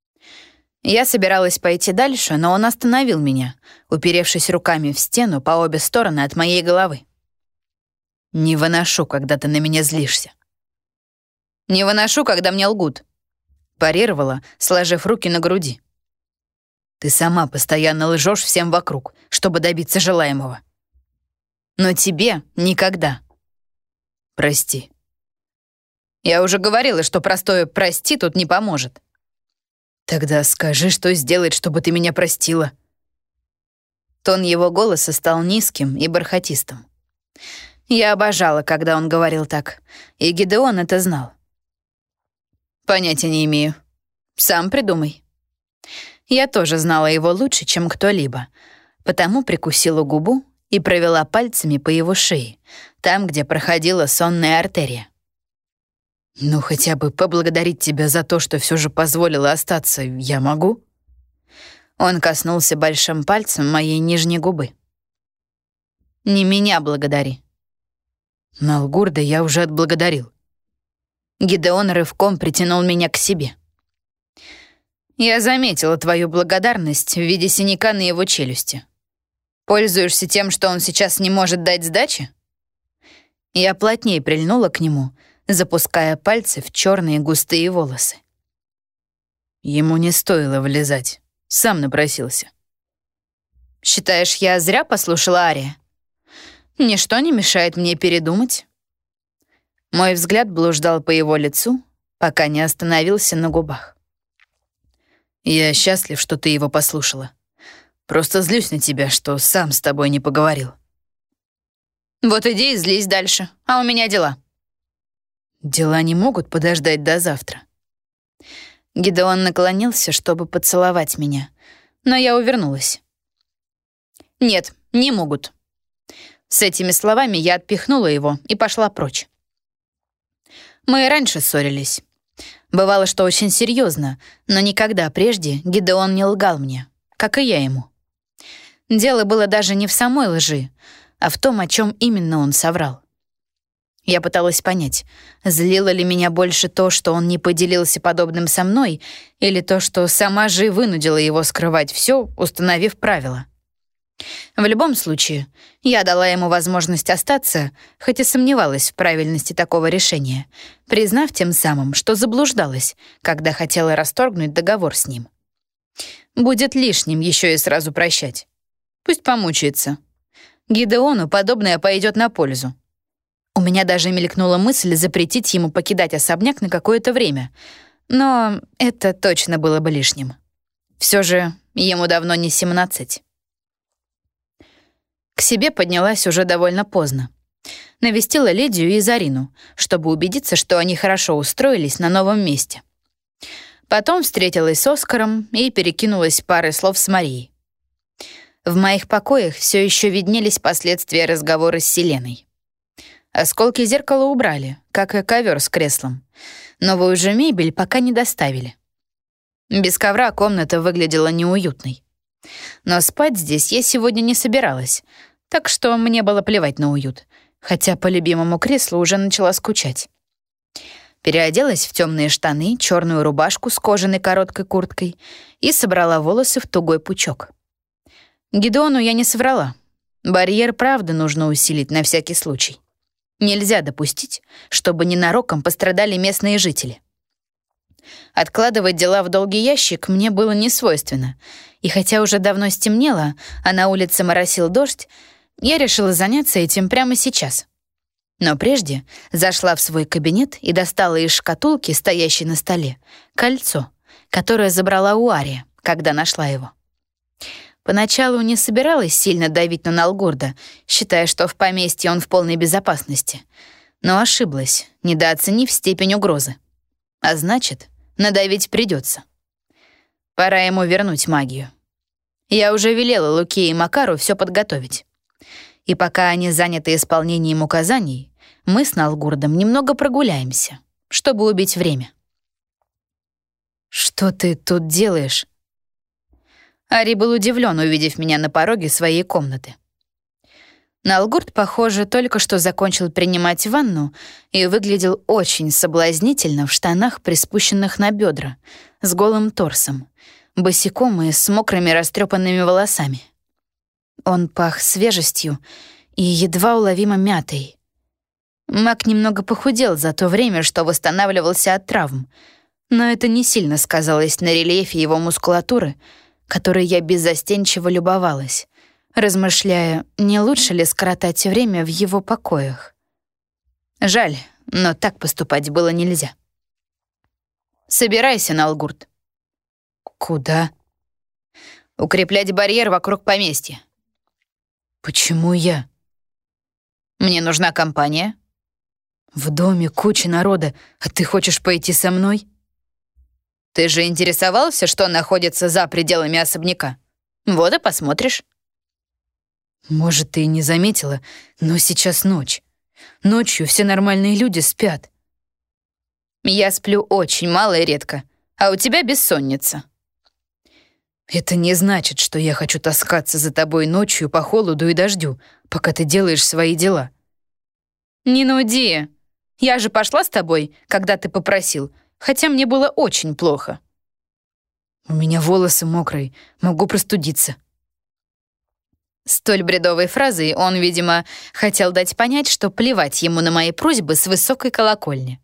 Я собиралась пойти дальше, но он остановил меня, уперевшись руками в стену по обе стороны от моей головы. «Не выношу, когда ты на меня злишься». «Не выношу, когда мне лгут», — парировала, сложив руки на груди. «Ты сама постоянно лжешь всем вокруг, чтобы добиться желаемого. Но тебе никогда. Прости». «Я уже говорила, что простое «прости» тут не поможет». «Тогда скажи, что сделать, чтобы ты меня простила». Тон его голоса стал низким и бархатистым. Я обожала, когда он говорил так, и Гидеон это знал. «Понятия не имею. Сам придумай». Я тоже знала его лучше, чем кто-либо, потому прикусила губу и провела пальцами по его шее, там, где проходила сонная артерия. «Ну, хотя бы поблагодарить тебя за то, что все же позволила остаться, я могу?» Он коснулся большим пальцем моей нижней губы. «Не меня благодари». Налгурда я уже отблагодарил. Гидеон рывком притянул меня к себе. «Я заметила твою благодарность в виде синяка на его челюсти. Пользуешься тем, что он сейчас не может дать сдачи?» Я плотнее прильнула к нему, запуская пальцы в черные густые волосы. Ему не стоило влезать, сам напросился. «Считаешь, я зря послушала Ария? Ничто не мешает мне передумать». Мой взгляд блуждал по его лицу, пока не остановился на губах. «Я счастлив, что ты его послушала. Просто злюсь на тебя, что сам с тобой не поговорил». «Вот иди и злись дальше, а у меня дела». «Дела не могут подождать до завтра». Гидеон наклонился, чтобы поцеловать меня, но я увернулась. «Нет, не могут». С этими словами я отпихнула его и пошла прочь. Мы и раньше ссорились. Бывало, что очень серьезно, но никогда прежде Гидеон не лгал мне, как и я ему. Дело было даже не в самой лжи, а в том, о чем именно он соврал. Я пыталась понять, злило ли меня больше то, что он не поделился подобным со мной, или то, что сама же вынудила его скрывать все, установив правила. В любом случае, я дала ему возможность остаться, хоть и сомневалась в правильности такого решения, признав тем самым, что заблуждалась, когда хотела расторгнуть договор с ним. Будет лишним еще и сразу прощать. Пусть помучается. Гидеону подобное пойдет на пользу. У меня даже мелькнула мысль запретить ему покидать особняк на какое-то время, но это точно было бы лишним. Все же ему давно не семнадцать. К себе поднялась уже довольно поздно. Навестила Лидию и Зарину, чтобы убедиться, что они хорошо устроились на новом месте. Потом встретилась с Оскаром и перекинулась парой слов с Марией. В моих покоях все еще виднелись последствия разговора с Селеной. Осколки зеркала убрали, как и ковер с креслом. Новую же мебель пока не доставили. Без ковра комната выглядела неуютной. Но спать здесь я сегодня не собиралась, так что мне было плевать на уют, хотя по любимому креслу уже начала скучать. Переоделась в темные штаны, черную рубашку с кожаной короткой курткой и собрала волосы в тугой пучок. Гидеону я не соврала. Барьер правда нужно усилить на всякий случай. Нельзя допустить, чтобы ненароком пострадали местные жители. Откладывать дела в долгий ящик мне было не свойственно, и хотя уже давно стемнело, а на улице моросил дождь, я решила заняться этим прямо сейчас. Но прежде зашла в свой кабинет и достала из шкатулки, стоящей на столе, кольцо, которое забрала у Ари, когда нашла его. Поначалу не собиралась сильно давить на Налгурда, считая, что в поместье он в полной безопасности, но ошиблась, недооценив степень угрозы. А значит, надавить придется. Пора ему вернуть магию. Я уже велела Луке и Макару все подготовить. И пока они заняты исполнением указаний, мы с Налгурдом немного прогуляемся, чтобы убить время. «Что ты тут делаешь?» Ари был удивлен, увидев меня на пороге своей комнаты. Налгурд, похоже, только что закончил принимать ванну и выглядел очень соблазнительно в штанах, приспущенных на бедра, с голым торсом, босиком и с мокрыми растрепанными волосами. Он пах свежестью и едва уловимо мятой. Маг немного похудел за то время, что восстанавливался от травм, но это не сильно сказалось на рельефе его мускулатуры, которой я беззастенчиво любовалась, размышляя, не лучше ли скоротать время в его покоях. Жаль, но так поступать было нельзя. «Собирайся, Налгурд». «Куда?» «Укреплять барьер вокруг поместья». «Почему я?» «Мне нужна компания». «В доме куча народа, а ты хочешь пойти со мной?» «Ты же интересовался, что находится за пределами особняка? Вот и посмотришь». «Может, ты и не заметила, но сейчас ночь. Ночью все нормальные люди спят». «Я сплю очень мало и редко, а у тебя бессонница». «Это не значит, что я хочу таскаться за тобой ночью по холоду и дождю, пока ты делаешь свои дела». «Не нуди. Я же пошла с тобой, когда ты попросил, хотя мне было очень плохо». «У меня волосы мокрые, могу простудиться». Столь бредовой фразой он, видимо, хотел дать понять, что плевать ему на мои просьбы с высокой колокольни.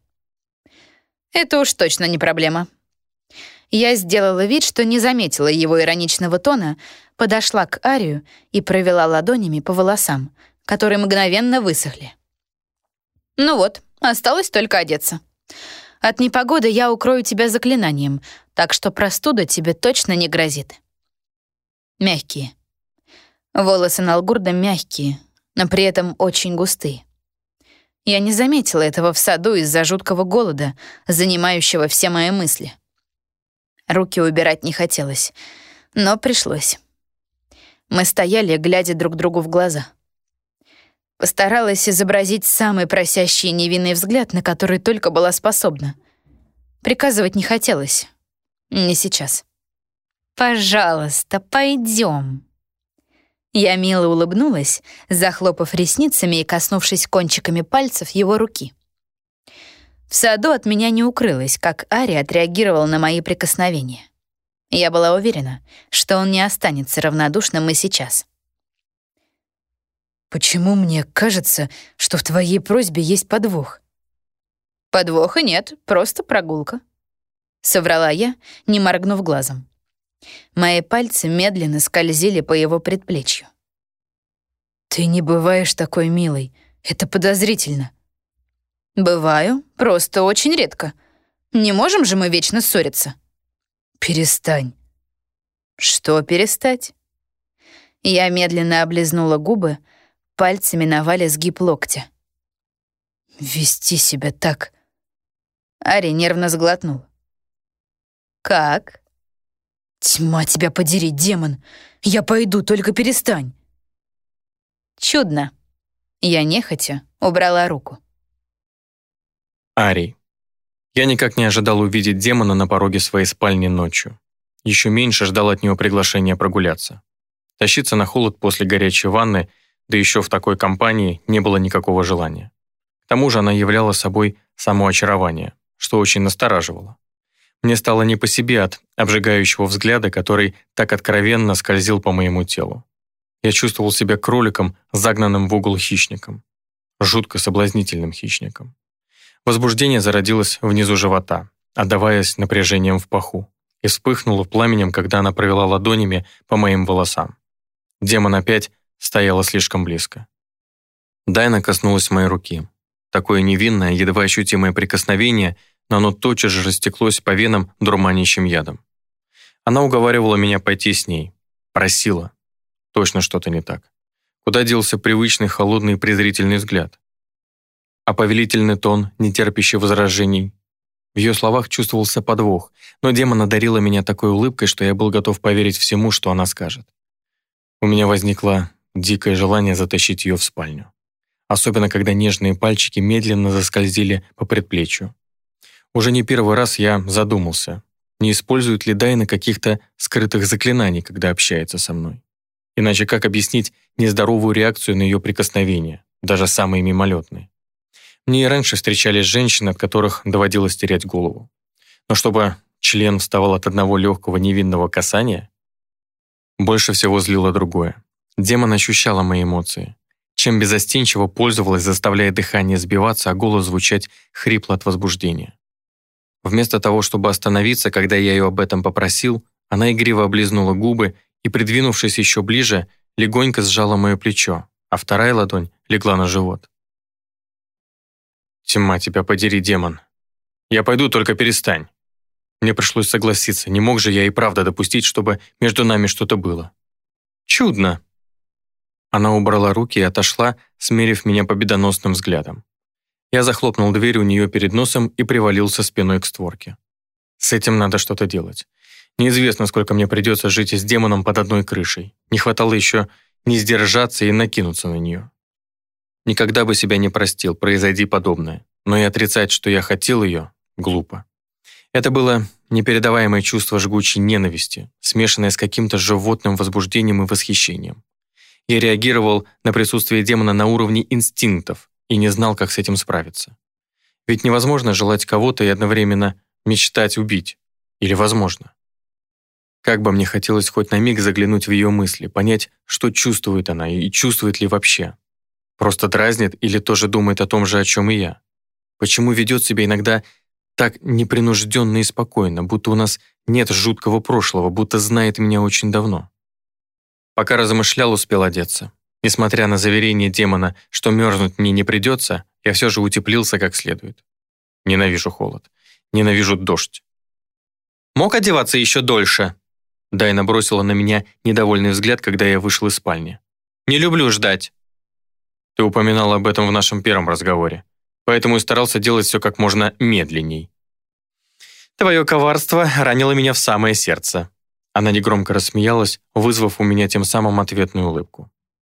Это уж точно не проблема. Я сделала вид, что не заметила его ироничного тона, подошла к Арию и провела ладонями по волосам, которые мгновенно высохли. «Ну вот, осталось только одеться. От непогоды я укрою тебя заклинанием, так что простуда тебе точно не грозит». Мягкие. Волосы Налгурда мягкие, но при этом очень густые. Я не заметила этого в саду из-за жуткого голода, занимающего все мои мысли. Руки убирать не хотелось, но пришлось. Мы стояли, глядя друг другу в глаза. Постаралась изобразить самый просящий и невинный взгляд, на который только была способна. Приказывать не хотелось. Не сейчас. «Пожалуйста, пойдем». Я мило улыбнулась, захлопав ресницами и коснувшись кончиками пальцев его руки. В саду от меня не укрылось, как Ари отреагировал на мои прикосновения. Я была уверена, что он не останется равнодушным и сейчас. «Почему мне кажется, что в твоей просьбе есть подвох?» «Подвоха нет, просто прогулка», — соврала я, не моргнув глазом. Мои пальцы медленно скользили по его предплечью. «Ты не бываешь такой милой. Это подозрительно». «Бываю, просто очень редко. Не можем же мы вечно ссориться». «Перестань». «Что перестать?» Я медленно облизнула губы, пальцы миновали сгиб локтя. «Вести себя так...» Ари нервно сглотнул. «Как?» «Тьма тебя подери, демон! Я пойду, только перестань!» «Чудно!» Я нехотя убрала руку. Арий. Я никак не ожидал увидеть демона на пороге своей спальни ночью. Еще меньше ждал от него приглашения прогуляться. Тащиться на холод после горячей ванны, да еще в такой компании, не было никакого желания. К тому же она являла собой само очарование, что очень настораживало. Мне стало не по себе от обжигающего взгляда, который так откровенно скользил по моему телу. Я чувствовал себя кроликом, загнанным в угол хищником. Жутко соблазнительным хищником. Возбуждение зародилось внизу живота, отдаваясь напряжением в паху, и вспыхнуло пламенем, когда она провела ладонями по моим волосам. Демон опять стояла слишком близко. Дайна коснулась моей руки. Такое невинное, едва ощутимое прикосновение, но оно тотчас же растеклось по венам дурманящим ядом. Она уговаривала меня пойти с ней. Просила. Точно что-то не так. Куда делся привычный холодный презрительный взгляд? А повелительный тон, не терпящий возражений? В ее словах чувствовался подвох, но демон одарила меня такой улыбкой, что я был готов поверить всему, что она скажет. У меня возникло дикое желание затащить ее в спальню. Особенно, когда нежные пальчики медленно заскользили по предплечью. Уже не первый раз я задумался, не использует ли Дайна каких-то скрытых заклинаний, когда общается со мной. Иначе как объяснить нездоровую реакцию на ее прикосновения, даже самые мимолетные? Мне и раньше встречались женщины, от которых доводилось терять голову. Но чтобы член вставал от одного легкого невинного касания, больше всего злило другое. Демон ощущала мои эмоции. Чем безостенчиво пользовалась, заставляя дыхание сбиваться, а голос звучать хрипло от возбуждения. Вместо того, чтобы остановиться, когда я ее об этом попросил, она игриво облизнула губы и, придвинувшись еще ближе, легонько сжала мое плечо, а вторая ладонь легла на живот. «Тьма, тебя подери, демон. Я пойду, только перестань». Мне пришлось согласиться, не мог же я и правда допустить, чтобы между нами что-то было. «Чудно». Она убрала руки и отошла, смерив меня победоносным взглядом. Я захлопнул дверь у нее перед носом и привалился спиной к створке. С этим надо что-то делать. Неизвестно, сколько мне придется жить с демоном под одной крышей. Не хватало еще не сдержаться и накинуться на нее. Никогда бы себя не простил, произойди подобное. Но и отрицать, что я хотел ее, глупо. Это было непередаваемое чувство жгучей ненависти, смешанное с каким-то животным возбуждением и восхищением. Я реагировал на присутствие демона на уровне инстинктов и не знал, как с этим справиться. Ведь невозможно желать кого-то и одновременно мечтать убить. Или возможно? Как бы мне хотелось хоть на миг заглянуть в ее мысли, понять, что чувствует она и чувствует ли вообще. Просто дразнит или тоже думает о том же, о чем и я? Почему ведет себя иногда так непринужденно и спокойно, будто у нас нет жуткого прошлого, будто знает меня очень давно? Пока размышлял, успел одеться. Несмотря на заверение демона, что мерзнуть мне не придется, я все же утеплился как следует. Ненавижу холод. Ненавижу дождь. «Мог одеваться еще дольше?» Дайна бросила на меня недовольный взгляд, когда я вышел из спальни. «Не люблю ждать». «Ты упоминал об этом в нашем первом разговоре, поэтому и старался делать все как можно медленней». «Твое коварство ранило меня в самое сердце». Она негромко рассмеялась, вызвав у меня тем самым ответную улыбку.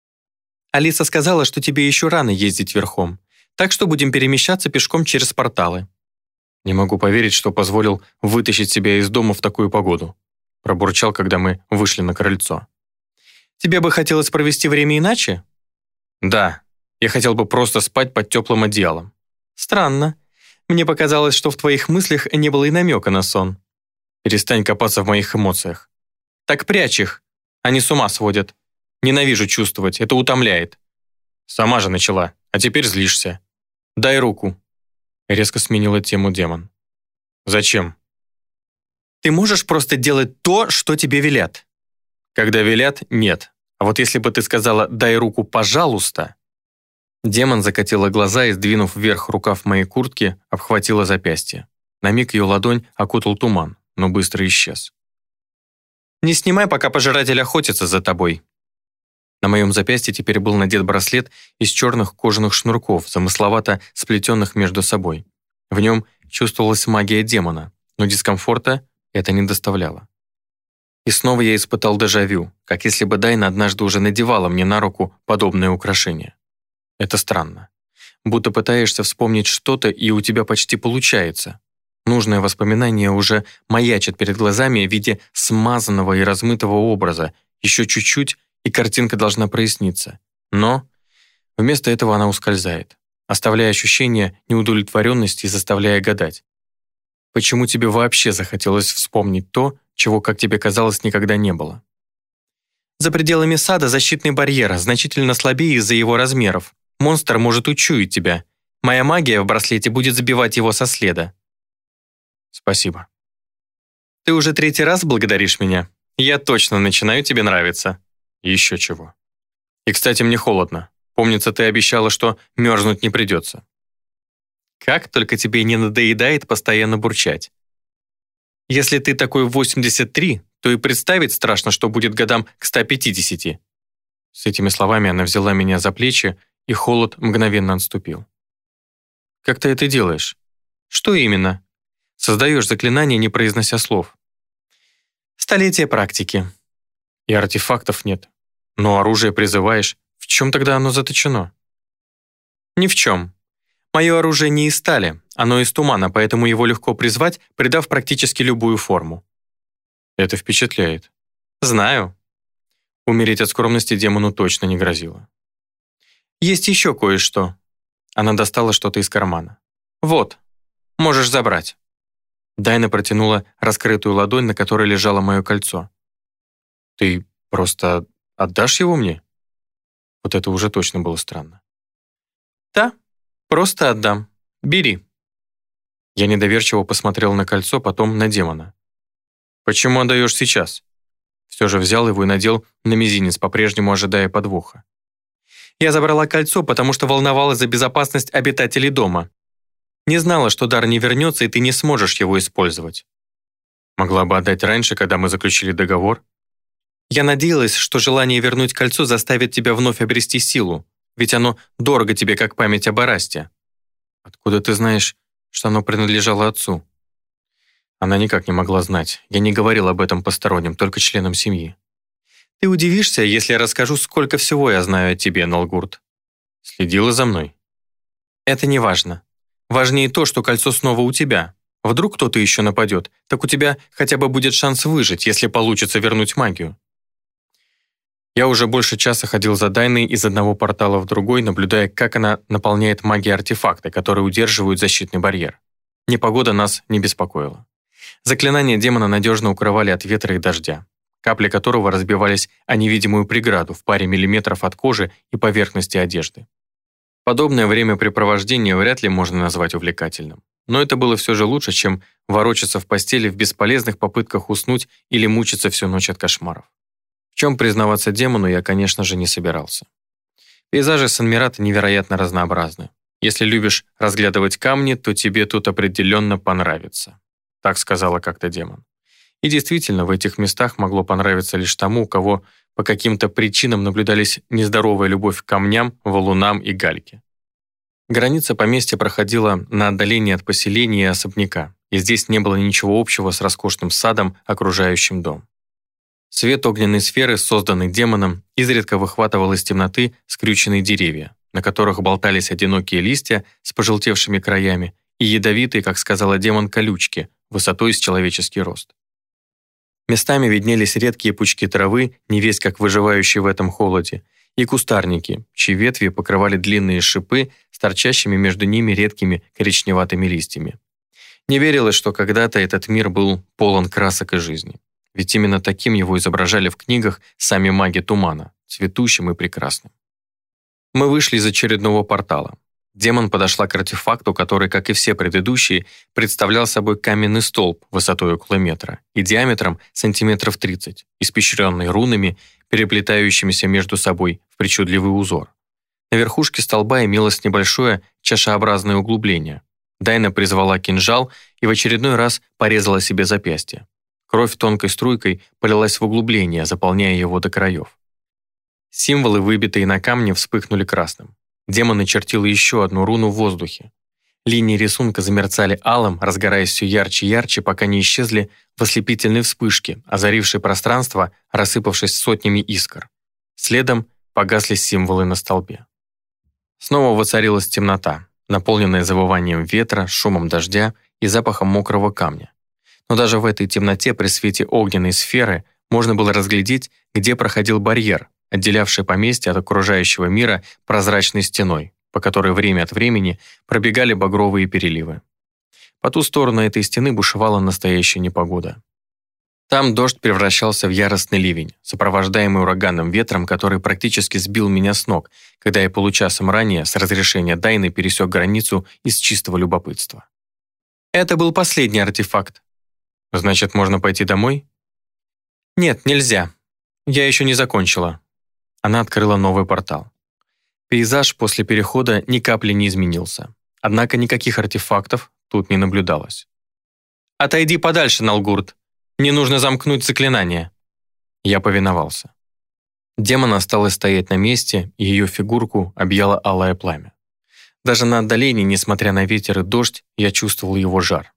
«Алиса сказала, что тебе еще рано ездить верхом, так что будем перемещаться пешком через порталы». «Не могу поверить, что позволил вытащить себя из дома в такую погоду», пробурчал, когда мы вышли на крыльцо. «Тебе бы хотелось провести время иначе?» «Да, я хотел бы просто спать под теплым одеялом». «Странно. Мне показалось, что в твоих мыслях не было и намека на сон». «Перестань копаться в моих эмоциях». «Так прячь их. Они с ума сводят. Ненавижу чувствовать, это утомляет». «Сама же начала, а теперь злишься. Дай руку». Резко сменила тему демон. «Зачем?» «Ты можешь просто делать то, что тебе велят?» «Когда велят, нет. А вот если бы ты сказала «дай руку, пожалуйста». Демон закатила глаза и, сдвинув вверх рукав моей куртки, обхватила запястье. На миг ее ладонь окутал туман, но быстро исчез. «Не снимай, пока пожиратель охотится за тобой». На моем запястье теперь был надет браслет из черных кожаных шнурков, замысловато сплетенных между собой. В нем чувствовалась магия демона, но дискомфорта это не доставляло. И снова я испытал дежавю, как если бы Дайна однажды уже надевала мне на руку подобное украшение. Это странно. Будто пытаешься вспомнить что-то, и у тебя почти получается. Нужное воспоминание уже маячит перед глазами в виде смазанного и размытого образа. Еще чуть-чуть, и картинка должна проясниться. Но вместо этого она ускользает, оставляя ощущение неудовлетворенности и заставляя гадать. Почему тебе вообще захотелось вспомнить то, чего, как тебе казалось, никогда не было? За пределами сада защитный барьер значительно слабее из-за его размеров. Монстр может учуять тебя. Моя магия в браслете будет сбивать его со следа. Спасибо. Ты уже третий раз благодаришь меня? Я точно начинаю тебе нравиться. Еще чего. И, кстати, мне холодно. Помнится, ты обещала, что мерзнуть не придется. Как только тебе не надоедает постоянно бурчать. Если ты такой в восемьдесят три, то и представить страшно, что будет годам к ста пятидесяти. С этими словами она взяла меня за плечи, и холод мгновенно отступил. Как ты это делаешь? Что именно? Создаешь заклинание, не произнося слов. Столетия практики. И артефактов нет. Но оружие призываешь. В чем тогда оно заточено? Ни в чем. Мое оружие не из стали, оно из тумана, поэтому его легко призвать, придав практически любую форму. Это впечатляет. Знаю. Умереть от скромности демону точно не грозило. Есть еще кое-что. Она достала что-то из кармана. Вот, можешь забрать. Дайна протянула раскрытую ладонь, на которой лежало мое кольцо. Ты просто отдашь его мне? Вот это уже точно было странно. Да, просто отдам. Бери. Я недоверчиво посмотрел на кольцо, потом на демона. Почему отдаешь сейчас? Все же взял его и надел на мизинец, по-прежнему ожидая подвоха. Я забрала кольцо, потому что волновалась за безопасность обитателей дома. Не знала, что дар не вернется, и ты не сможешь его использовать. Могла бы отдать раньше, когда мы заключили договор. Я надеялась, что желание вернуть кольцо заставит тебя вновь обрести силу, ведь оно дорого тебе, как память об Арасте. Откуда ты знаешь, что оно принадлежало отцу? Она никак не могла знать. Я не говорил об этом посторонним, только членам семьи. Ты удивишься, если я расскажу, сколько всего я знаю о тебе, Налгурт. Следила за мной. Это не важно. Важнее то, что кольцо снова у тебя. Вдруг кто-то еще нападет, так у тебя хотя бы будет шанс выжить, если получится вернуть магию. Я уже больше часа ходил за Дайной из одного портала в другой, наблюдая, как она наполняет магией артефакты, которые удерживают защитный барьер. Непогода нас не беспокоила. Заклинания демона надежно укрывали от ветра и дождя, капли которого разбивались о невидимую преграду в паре миллиметров от кожи и поверхности одежды. Подобное времяпрепровождение вряд ли можно назвать увлекательным. Но это было все же лучше, чем ворочаться в постели в бесполезных попытках уснуть или мучиться всю ночь от кошмаров. В чем признаваться демону я, конечно же, не собирался. Пейзажи Сан-Мирата невероятно разнообразны. Если любишь разглядывать камни, то тебе тут определенно понравится. Так сказала как-то демон. И действительно, в этих местах могло понравиться лишь тому, у кого по каким-то причинам наблюдались нездоровая любовь к камням, валунам и гальке. Граница поместья проходила на отдалении от поселения и особняка, и здесь не было ничего общего с роскошным садом, окружающим дом. Свет огненной сферы, созданный демоном, изредка выхватывал из темноты скрюченные деревья, на которых болтались одинокие листья с пожелтевшими краями и ядовитые, как сказала демон, колючки, высотой с человеческий рост. Местами виднелись редкие пучки травы, невесть как выживающие в этом холоде, и кустарники, чьи ветви покрывали длинные шипы с торчащими между ними редкими коричневатыми листьями. Не верилось, что когда-то этот мир был полон красок и жизни. Ведь именно таким его изображали в книгах сами маги тумана, цветущим и прекрасным. Мы вышли из очередного портала. Демон подошла к артефакту, который, как и все предыдущие, представлял собой каменный столб высотой около метра и диаметром сантиметров тридцать, испещренный рунами, переплетающимися между собой в причудливый узор. На верхушке столба имелось небольшое чашеобразное углубление. Дайна призвала кинжал и в очередной раз порезала себе запястье. Кровь тонкой струйкой полилась в углубление, заполняя его до краев. Символы, выбитые на камне, вспыхнули красным. Демон начертил еще одну руну в воздухе. Линии рисунка замерцали алым, разгораясь все ярче и ярче, пока не исчезли в ослепительной вспышке, озарившей пространство, рассыпавшись сотнями искр. Следом погасли символы на столбе. Снова воцарилась темнота, наполненная завыванием ветра, шумом дождя и запахом мокрого камня. Но даже в этой темноте при свете огненной сферы можно было разглядеть, где проходил барьер, отделявший поместье от окружающего мира прозрачной стеной, по которой время от времени пробегали багровые переливы. По ту сторону этой стены бушевала настоящая непогода. Там дождь превращался в яростный ливень, сопровождаемый ураганным ветром, который практически сбил меня с ног, когда я получасом ранее с разрешения Дайны пересек границу из чистого любопытства. Это был последний артефакт. Значит, можно пойти домой? Нет, нельзя. Я еще не закончила. Она открыла новый портал. Пейзаж после перехода ни капли не изменился. Однако никаких артефактов тут не наблюдалось. «Отойди подальше, Налгурд. Мне нужно замкнуть заклинание». Я повиновался. Демон осталась стоять на месте, и ее фигурку объяло алое пламя. Даже на отдалении, несмотря на ветер и дождь, я чувствовал его жар.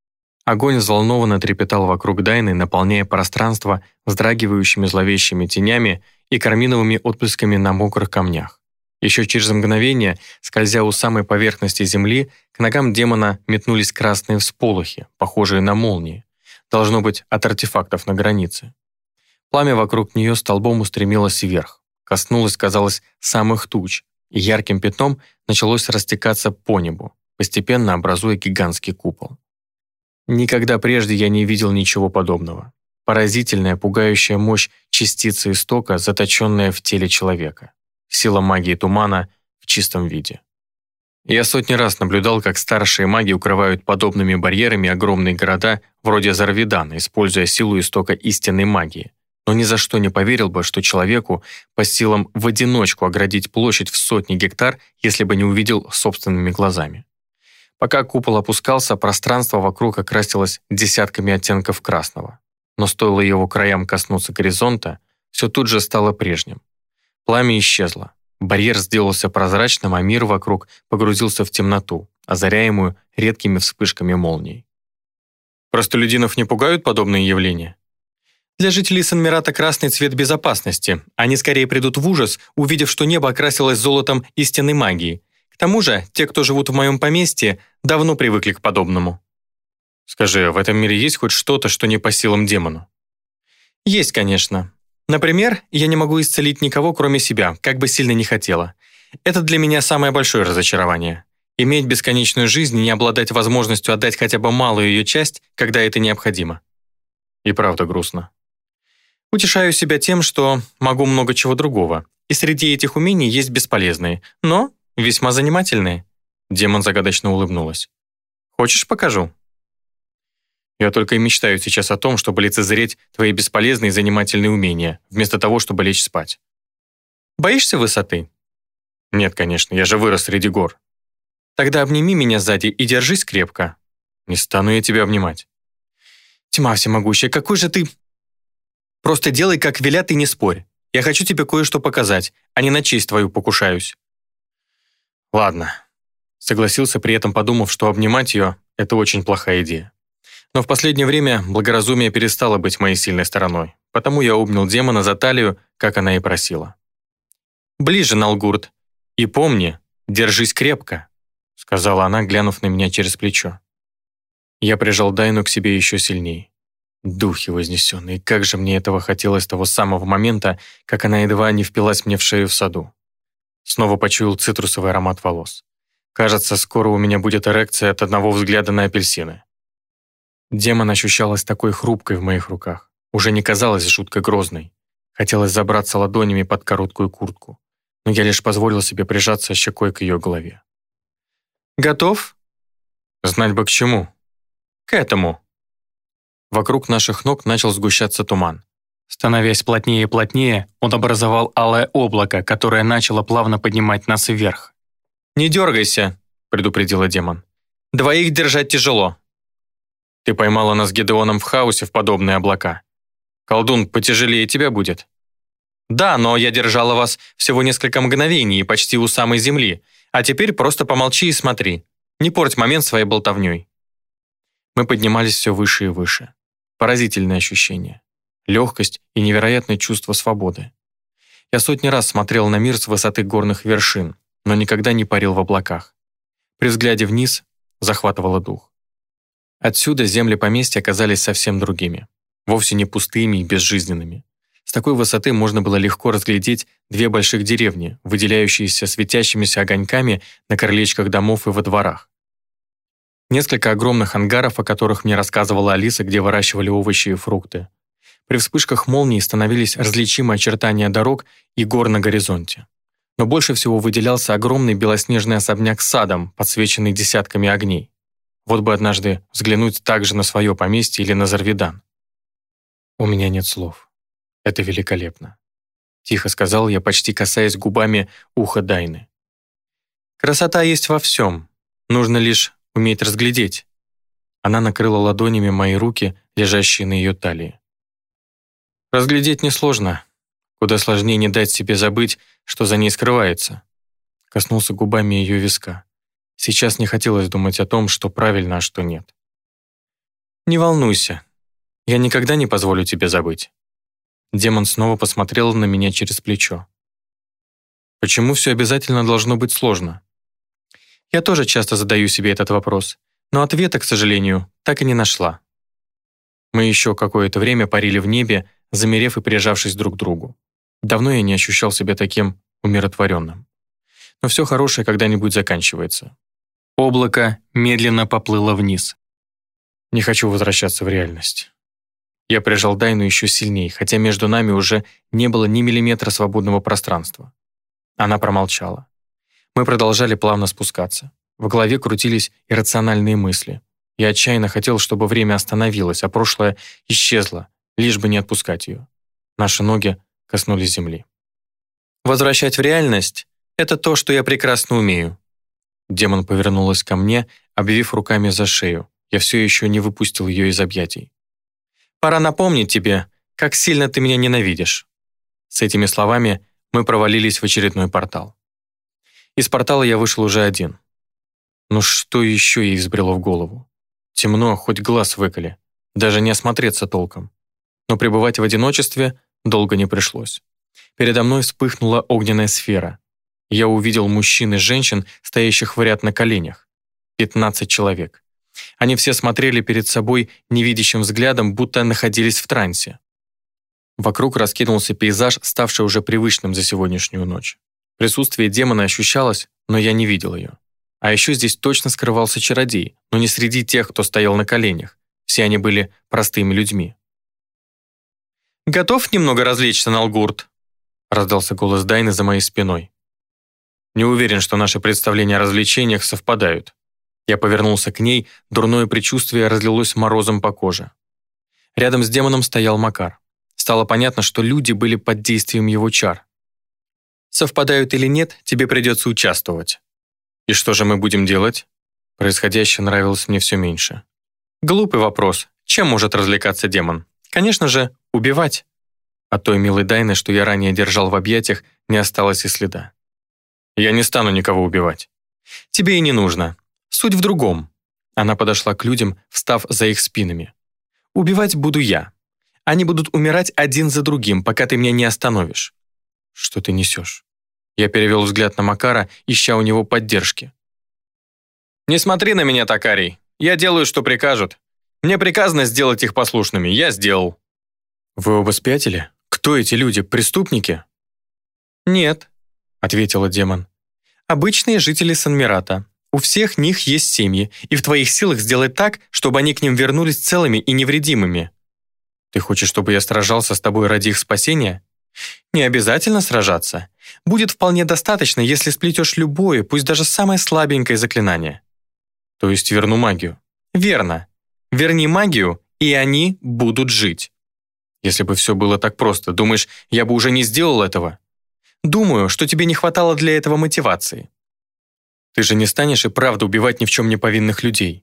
Огонь взволнованно трепетал вокруг Дайны, наполняя пространство вздрагивающими зловещими тенями и карминовыми отблесками на мокрых камнях. Еще через мгновение, скользя у самой поверхности земли, к ногам демона метнулись красные всполохи, похожие на молнии. Должно быть, от артефактов на границе. Пламя вокруг нее столбом устремилось вверх, коснулось, казалось, самых туч, и ярким пятном началось растекаться по небу, постепенно образуя гигантский купол. Никогда прежде я не видел ничего подобного. Поразительная, пугающая мощь частицы истока, заточенная в теле человека. Сила магии тумана в чистом виде. Я сотни раз наблюдал, как старшие маги укрывают подобными барьерами огромные города вроде Зарвидана, используя силу истока истинной магии. Но ни за что не поверил бы, что человеку по силам в одиночку оградить площадь в сотни гектар, если бы не увидел собственными глазами. Пока купол опускался, пространство вокруг окрасилось десятками оттенков красного. Но стоило его краям коснуться горизонта, все тут же стало прежним. Пламя исчезло. Барьер сделался прозрачным, а мир вокруг погрузился в темноту, озаряемую редкими вспышками молний. Простолюдинов не пугают подобные явления? Для жителей Санмирата красный цвет безопасности. Они скорее придут в ужас, увидев, что небо окрасилось золотом истинной магии. К тому же, те, кто живут в моем поместье, давно привыкли к подобному. Скажи, в этом мире есть хоть что-то, что не по силам демону? Есть, конечно. Например, я не могу исцелить никого, кроме себя, как бы сильно ни хотела. Это для меня самое большое разочарование. Иметь бесконечную жизнь и не обладать возможностью отдать хотя бы малую ее часть, когда это необходимо. И правда грустно. Утешаю себя тем, что могу много чего другого, и среди этих умений есть бесполезные, но весьма занимательные. Демон загадочно улыбнулась. Хочешь, покажу? Я только и мечтаю сейчас о том, чтобы лицезреть твои бесполезные и занимательные умения, вместо того, чтобы лечь спать. Боишься высоты? Нет, конечно, я же вырос среди гор. Тогда обними меня сзади и держись крепко. Не стану я тебя обнимать. Тьма всемогущая, какой же ты... Просто делай, как велят, и не спорь. Я хочу тебе кое-что показать, а не на честь твою покушаюсь. Ладно. Согласился, при этом подумав, что обнимать ее — это очень плохая идея. Но в последнее время благоразумие перестало быть моей сильной стороной, потому я обнял демона за талию, как она и просила. «Ближе, Налгурд, и помни, держись крепко», сказала она, глянув на меня через плечо. Я прижал Дайну к себе еще сильнее. Духи вознесенные, как же мне этого хотелось с того самого момента, как она едва не впилась мне в шею в саду. Снова почуял цитрусовый аромат волос. Кажется, скоро у меня будет эрекция от одного взгляда на апельсины. Демон ощущалась такой хрупкой в моих руках. Уже не казалась жутко грозной. Хотелось забраться ладонями под короткую куртку. Но я лишь позволил себе прижаться щекой к ее голове. «Готов?» «Знать бы к чему?» «К этому». Вокруг наших ног начал сгущаться туман. Становясь плотнее и плотнее, он образовал алое облако, которое начало плавно поднимать нас вверх. «Не дергайся», — предупредила демон. «Двоих держать тяжело». «Ты поймала нас с Гедеоном в хаосе в подобные облака. Колдун потяжелее тебя будет». «Да, но я держала вас всего несколько мгновений и почти у самой земли, а теперь просто помолчи и смотри. Не порть момент своей болтовней». Мы поднимались все выше и выше. Поразительное ощущение. Легкость и невероятное чувство свободы. Я сотни раз смотрел на мир с высоты горных вершин, но никогда не парил в облаках. При взгляде вниз захватывало дух. Отсюда земли поместья оказались совсем другими. Вовсе не пустыми и безжизненными. С такой высоты можно было легко разглядеть две больших деревни, выделяющиеся светящимися огоньками на крылечках домов и во дворах. Несколько огромных ангаров, о которых мне рассказывала Алиса, где выращивали овощи и фрукты. При вспышках молний становились различимы очертания дорог и гор на горизонте. Но больше всего выделялся огромный белоснежный особняк с садом, подсвеченный десятками огней. Вот бы однажды взглянуть также на свое поместье или на Зарвидан. «У меня нет слов. Это великолепно», — тихо сказал я, почти касаясь губами уха Дайны. «Красота есть во всем. Нужно лишь уметь разглядеть». Она накрыла ладонями мои руки, лежащие на ее талии. «Разглядеть несложно. Куда сложнее не дать себе забыть, что за ней скрывается». Коснулся губами ее виска. Сейчас не хотелось думать о том, что правильно, а что нет. «Не волнуйся. Я никогда не позволю тебе забыть». Демон снова посмотрел на меня через плечо. «Почему все обязательно должно быть сложно?» Я тоже часто задаю себе этот вопрос, но ответа, к сожалению, так и не нашла. Мы еще какое-то время парили в небе, замерев и прижавшись друг к другу. Давно я не ощущал себя таким умиротворенным. Но все хорошее когда-нибудь заканчивается. Облако медленно поплыло вниз. Не хочу возвращаться в реальность. Я прижал Дайну еще сильнее, хотя между нами уже не было ни миллиметра свободного пространства. Она промолчала. Мы продолжали плавно спускаться. В голове крутились иррациональные мысли. Я отчаянно хотел, чтобы время остановилось, а прошлое исчезло, лишь бы не отпускать ее. Наши ноги коснулись земли. «Возвращать в реальность — это то, что я прекрасно умею». Демон повернулась ко мне, обвив руками за шею. Я все еще не выпустил ее из объятий. «Пора напомнить тебе, как сильно ты меня ненавидишь». С этими словами мы провалились в очередной портал. Из портала я вышел уже один. Ну что еще ей взбрело в голову? Темно, хоть глаз выколи. Даже не осмотреться толком. Но пребывать в одиночестве долго не пришлось. Передо мной вспыхнула огненная сфера. Я увидел мужчин и женщин, стоящих в ряд на коленях. Пятнадцать человек. Они все смотрели перед собой невидящим взглядом, будто находились в трансе. Вокруг раскинулся пейзаж, ставший уже привычным за сегодняшнюю ночь. Присутствие демона ощущалось, но я не видел ее. А еще здесь точно скрывался чародей, но не среди тех, кто стоял на коленях. Все они были простыми людьми. «Готов немного развлечься, Налгурт?» раздался голос Дайны за моей спиной. Не уверен, что наши представления о развлечениях совпадают. Я повернулся к ней, дурное предчувствие разлилось морозом по коже. Рядом с демоном стоял Макар. Стало понятно, что люди были под действием его чар. «Совпадают или нет, тебе придется участвовать». «И что же мы будем делать?» Происходящее нравилось мне все меньше. «Глупый вопрос. Чем может развлекаться демон? Конечно же, убивать». От той милой Дайны, что я ранее держал в объятиях, не осталось и следа. «Я не стану никого убивать». «Тебе и не нужно. Суть в другом». Она подошла к людям, встав за их спинами. «Убивать буду я. Они будут умирать один за другим, пока ты меня не остановишь». «Что ты несешь?» Я перевел взгляд на Макара, ища у него поддержки. «Не смотри на меня так, Арий. Я делаю, что прикажут. Мне приказано сделать их послушными. Я сделал». «Вы оба спятили? Кто эти люди? Преступники?» «Нет», — ответила демон. «Обычные жители Санмирата. У всех них есть семьи, и в твоих силах сделать так, чтобы они к ним вернулись целыми и невредимыми». «Ты хочешь, чтобы я сражался с тобой ради их спасения?» «Не обязательно сражаться. Будет вполне достаточно, если сплетешь любое, пусть даже самое слабенькое заклинание». «То есть верну магию?» «Верно. Верни магию, и они будут жить». «Если бы все было так просто, думаешь, я бы уже не сделал этого?» «Думаю, что тебе не хватало для этого мотивации». «Ты же не станешь и правда убивать ни в чем не повинных людей?»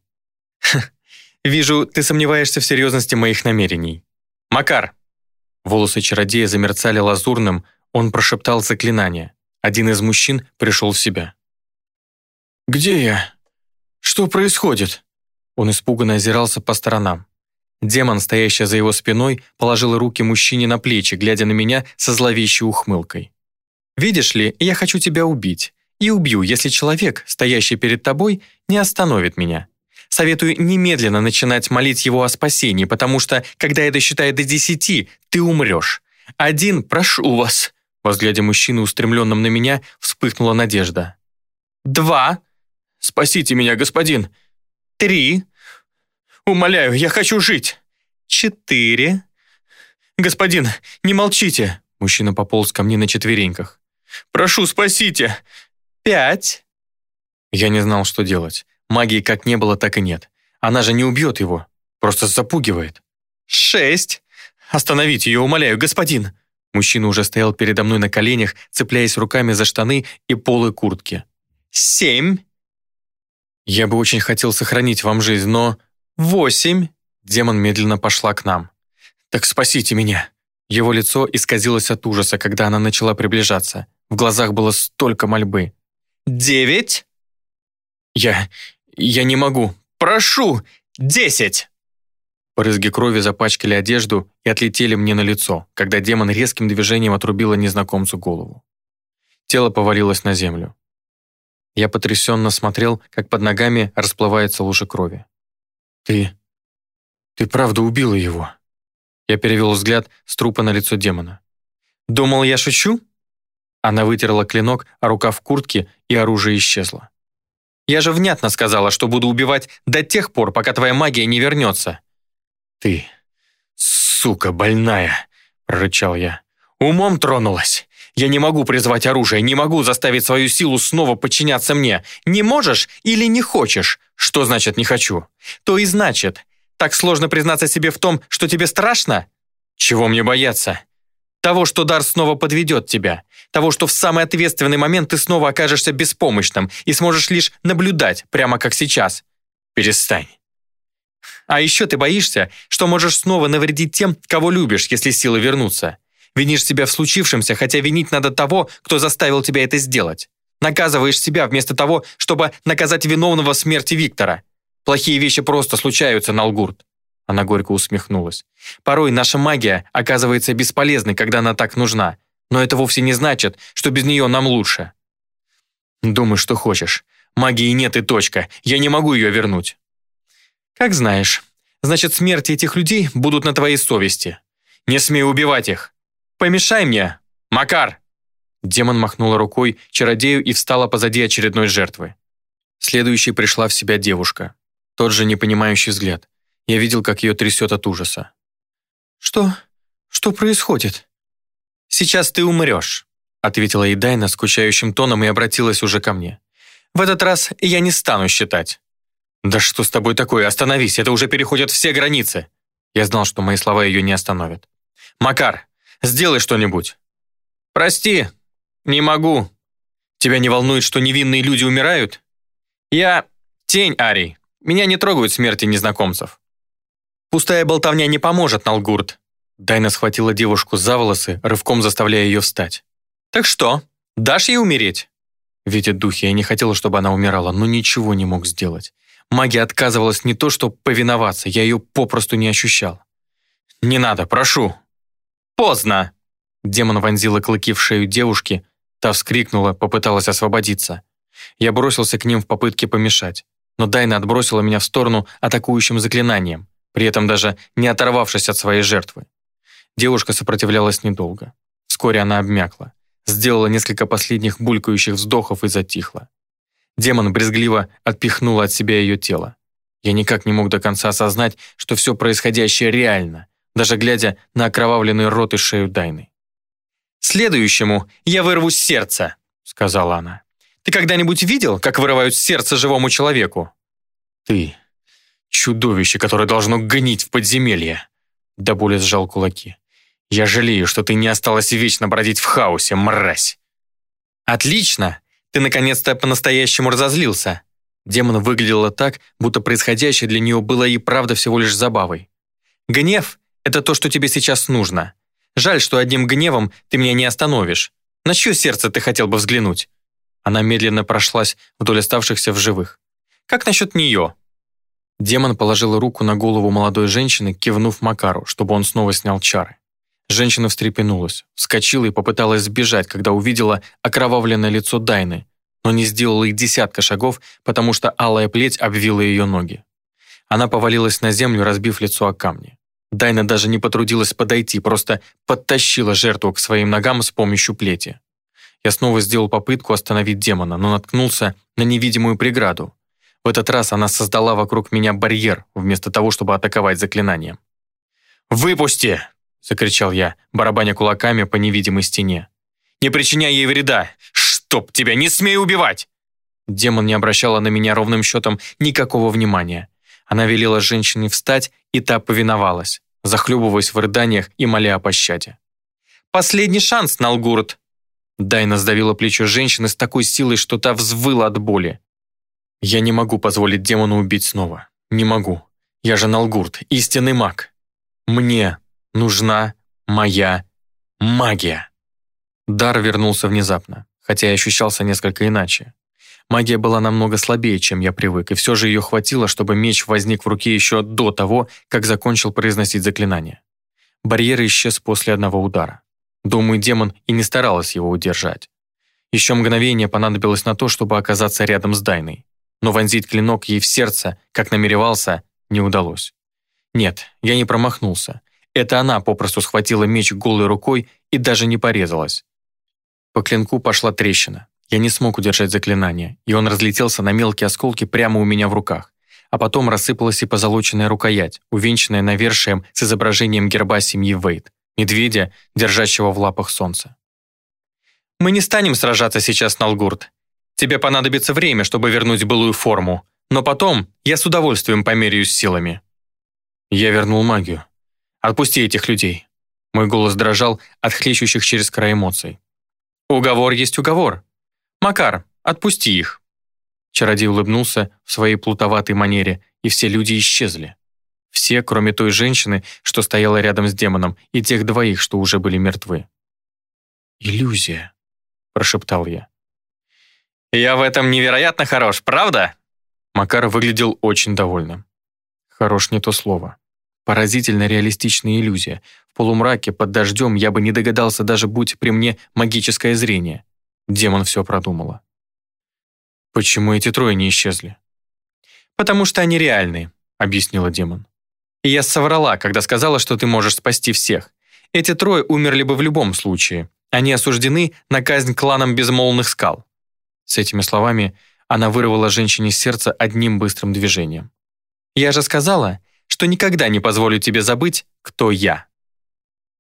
«Вижу, ты сомневаешься в серьезности моих намерений. Макар!» Волосы чародея замерцали лазурным, он прошептал заклинание. Один из мужчин пришел в себя. «Где я? Что происходит?» Он испуганно озирался по сторонам. Демон, стоящий за его спиной, положил руки мужчине на плечи, глядя на меня со зловещей ухмылкой. «Видишь ли, я хочу тебя убить. И убью, если человек, стоящий перед тобой, не остановит меня. Советую немедленно начинать молить его о спасении, потому что, когда я досчитаю до десяти, ты умрешь. Один, прошу вас». Во взгляде мужчины, устремленном на меня, вспыхнула надежда. «Два. Спасите меня, господин. Три. Умоляю, я хочу жить. Четыре. «Господин, не молчите!» Мужчина пополз ко мне на четвереньках. «Прошу, спасите!» «Пять!» Я не знал, что делать. Магии как не было, так и нет. Она же не убьет его, просто запугивает. «Шесть! Остановите ее, умоляю, господин!» Мужчина уже стоял передо мной на коленях, цепляясь руками за штаны и полы куртки. «Семь!» «Я бы очень хотел сохранить вам жизнь, но...» «Восемь!» Демон медленно пошла к нам. «Так спасите меня!» Его лицо исказилось от ужаса, когда она начала приближаться. В глазах было столько мольбы. «Девять!» «Я... я не могу! Прошу! Десять!» Брызги крови запачкали одежду и отлетели мне на лицо, когда демон резким движением отрубила незнакомцу голову. Тело повалилось на землю. Я потрясенно смотрел, как под ногами расплывается лужа крови. «Ты... ты правда убила его?» Я перевел взгляд с трупа на лицо демона. «Думал, я шучу?» Она вытерла клинок, а рукав куртки, и оружие исчезло. «Я же внятно сказала, что буду убивать до тех пор, пока твоя магия не вернется». «Ты, сука больная!» – прорычал я. «Умом тронулась. Я не могу призвать оружие, не могу заставить свою силу снова подчиняться мне. Не можешь или не хочешь? Что значит «не хочу»? То и значит. Так сложно признаться себе в том, что тебе страшно? Чего мне бояться? Того, что дар снова подведет тебя. Того, что в самый ответственный момент ты снова окажешься беспомощным и сможешь лишь наблюдать, прямо как сейчас. Перестань. А еще ты боишься, что можешь снова навредить тем, кого любишь, если силы вернутся. Винишь себя в случившемся, хотя винить надо того, кто заставил тебя это сделать. Наказываешь себя вместо того, чтобы наказать виновного в смерти Виктора. Плохие вещи просто случаются, Налгурт. Она горько усмехнулась. Порой наша магия оказывается бесполезной, когда она так нужна. Но это вовсе не значит, что без нее нам лучше. Думай, что хочешь. Магии нет и точка. Я не могу ее вернуть. Как знаешь. Значит, смерти этих людей будут на твоей совести. Не смей убивать их. Помешай мне, Макар!» Демон махнула рукой чародею и встала позади очередной жертвы. Следующей пришла в себя девушка. Тот же непонимающий взгляд. Я видел, как ее трясет от ужаса. «Что? Что происходит?» «Сейчас ты умрешь», — ответила ей Дайна скучающим тоном и обратилась уже ко мне. «В этот раз я не стану считать». «Да что с тобой такое? Остановись, это уже переходит все границы». Я знал, что мои слова ее не остановят. «Макар, сделай что-нибудь». «Прости, не могу. Тебя не волнует, что невинные люди умирают? Я тень, Арий. Меня не трогают смерти незнакомцев». «Пустая болтовня не поможет, Налгурт». Дайна схватила девушку за волосы, рывком заставляя ее встать. «Так что, дашь ей умереть?» Видя духи, я не хотела, чтобы она умирала, но ничего не мог сделать. Магия отказывалась не то, что повиноваться, я ее попросту не ощущал. «Не надо, прошу». «Поздно!» Демон вонзила клыки в шею девушки, та вскрикнула, попыталась освободиться. Я бросился к ним в попытке помешать, но Дайна отбросила меня в сторону атакующим заклинанием, при этом даже не оторвавшись от своей жертвы. Девушка сопротивлялась недолго. Вскоре она обмякла, сделала несколько последних булькающих вздохов и затихла. Демон брезгливо отпихнула от себя ее тело. Я никак не мог до конца осознать, что все происходящее реально, даже глядя на окровавленный рот и шею Дайны. «Следующему я вырву сердце», — сказала она. «Ты когда-нибудь видел, как вырывают сердце живому человеку?» «Ты чудовище, которое должно гнить в подземелье», — до боли сжал кулаки. «Я жалею, что ты не осталась вечно бродить в хаосе, мразь». «Отлично! Ты наконец-то по-настоящему разозлился». Демон выглядела так, будто происходящее для нее было и правда всего лишь забавой. «Гнев — это то, что тебе сейчас нужно. Жаль, что одним гневом ты меня не остановишь. На чье сердце ты хотел бы взглянуть?» Она медленно прошлась вдоль оставшихся в живых. «Как насчет нее?» Демон положил руку на голову молодой женщины, кивнув Макару, чтобы он снова снял чары. Женщина встрепенулась, вскочила и попыталась сбежать, когда увидела окровавленное лицо Дайны, но не сделала и десятка шагов, потому что алая плеть обвила ее ноги. Она повалилась на землю, разбив лицо о камни. Дайна даже не потрудилась подойти, просто подтащила жертву к своим ногам с помощью плети. Я снова сделал попытку остановить демона, но наткнулся на невидимую преграду. В этот раз она создала вокруг меня барьер, вместо того, чтобы атаковать заклинанием. «Выпусти!» — закричал я, барабаня кулаками по невидимой стене. «Не причиняй ей вреда! Чтоб тебя, не смей убивать!» Демон не обращала на меня ровным счетом никакого внимания. Она велела женщине встать, и та повиновалась, захлебываясь в рыданиях и моля о пощаде. «Последний шанс, Налгурт!» Дайна сдавила плечо женщины с такой силой, что та взвыла от боли. «Я не могу позволить демону убить снова. Не могу. Я же Налгурт, истинный маг. Мне нужна моя магия». Дар вернулся внезапно, хотя и ощущался несколько иначе. Магия была намного слабее, чем я привык, и все же ее хватило, чтобы меч возник в руке еще до того, как закончил произносить заклинание. Барьер исчез после одного удара. Думаю, демон и не старалась его удержать. Еще мгновение понадобилось на то, чтобы оказаться рядом с Дайной. Но вонзить клинок ей в сердце, как намеревался, не удалось. Нет, я не промахнулся. Это она попросту схватила меч голой рукой и даже не порезалась. По клинку пошла трещина. Я не смог удержать заклинание, и он разлетелся на мелкие осколки прямо у меня в руках. А потом рассыпалась и позолоченная рукоять, увенчанная навершием с изображением герба семьи Вейд, медведя, держащего в лапах солнце. «Мы не станем сражаться сейчас, Налгурт. Тебе понадобится время, чтобы вернуть былую форму, но потом я с удовольствием померяюсь силами». Я вернул магию. «Отпусти этих людей». Мой голос дрожал от хлещущих через край эмоций. «Уговор есть уговор. Макар, отпусти их». Чародей улыбнулся в своей плутоватой манере, и все люди исчезли. Все, кроме той женщины, что стояла рядом с демоном, и тех двоих, что уже были мертвы. «Иллюзия», — прошептал я. «Я в этом невероятно хорош, правда?» Макар выглядел очень довольным. Хорош не то слово. Поразительно реалистичная иллюзия. В полумраке, под дождем я бы не догадался, даже будь при мне магическое зрение. Демон все продумала. «Почему эти трое не исчезли?» «Потому что они реальные», — объяснила демон. «И я соврала, когда сказала, что ты можешь спасти всех. Эти трое умерли бы в любом случае. Они осуждены на казнь кланом безмолвных скал». С этими словами она вырвала женщине сердце одним быстрым движением. «Я же сказала, что никогда не позволю тебе забыть, кто я».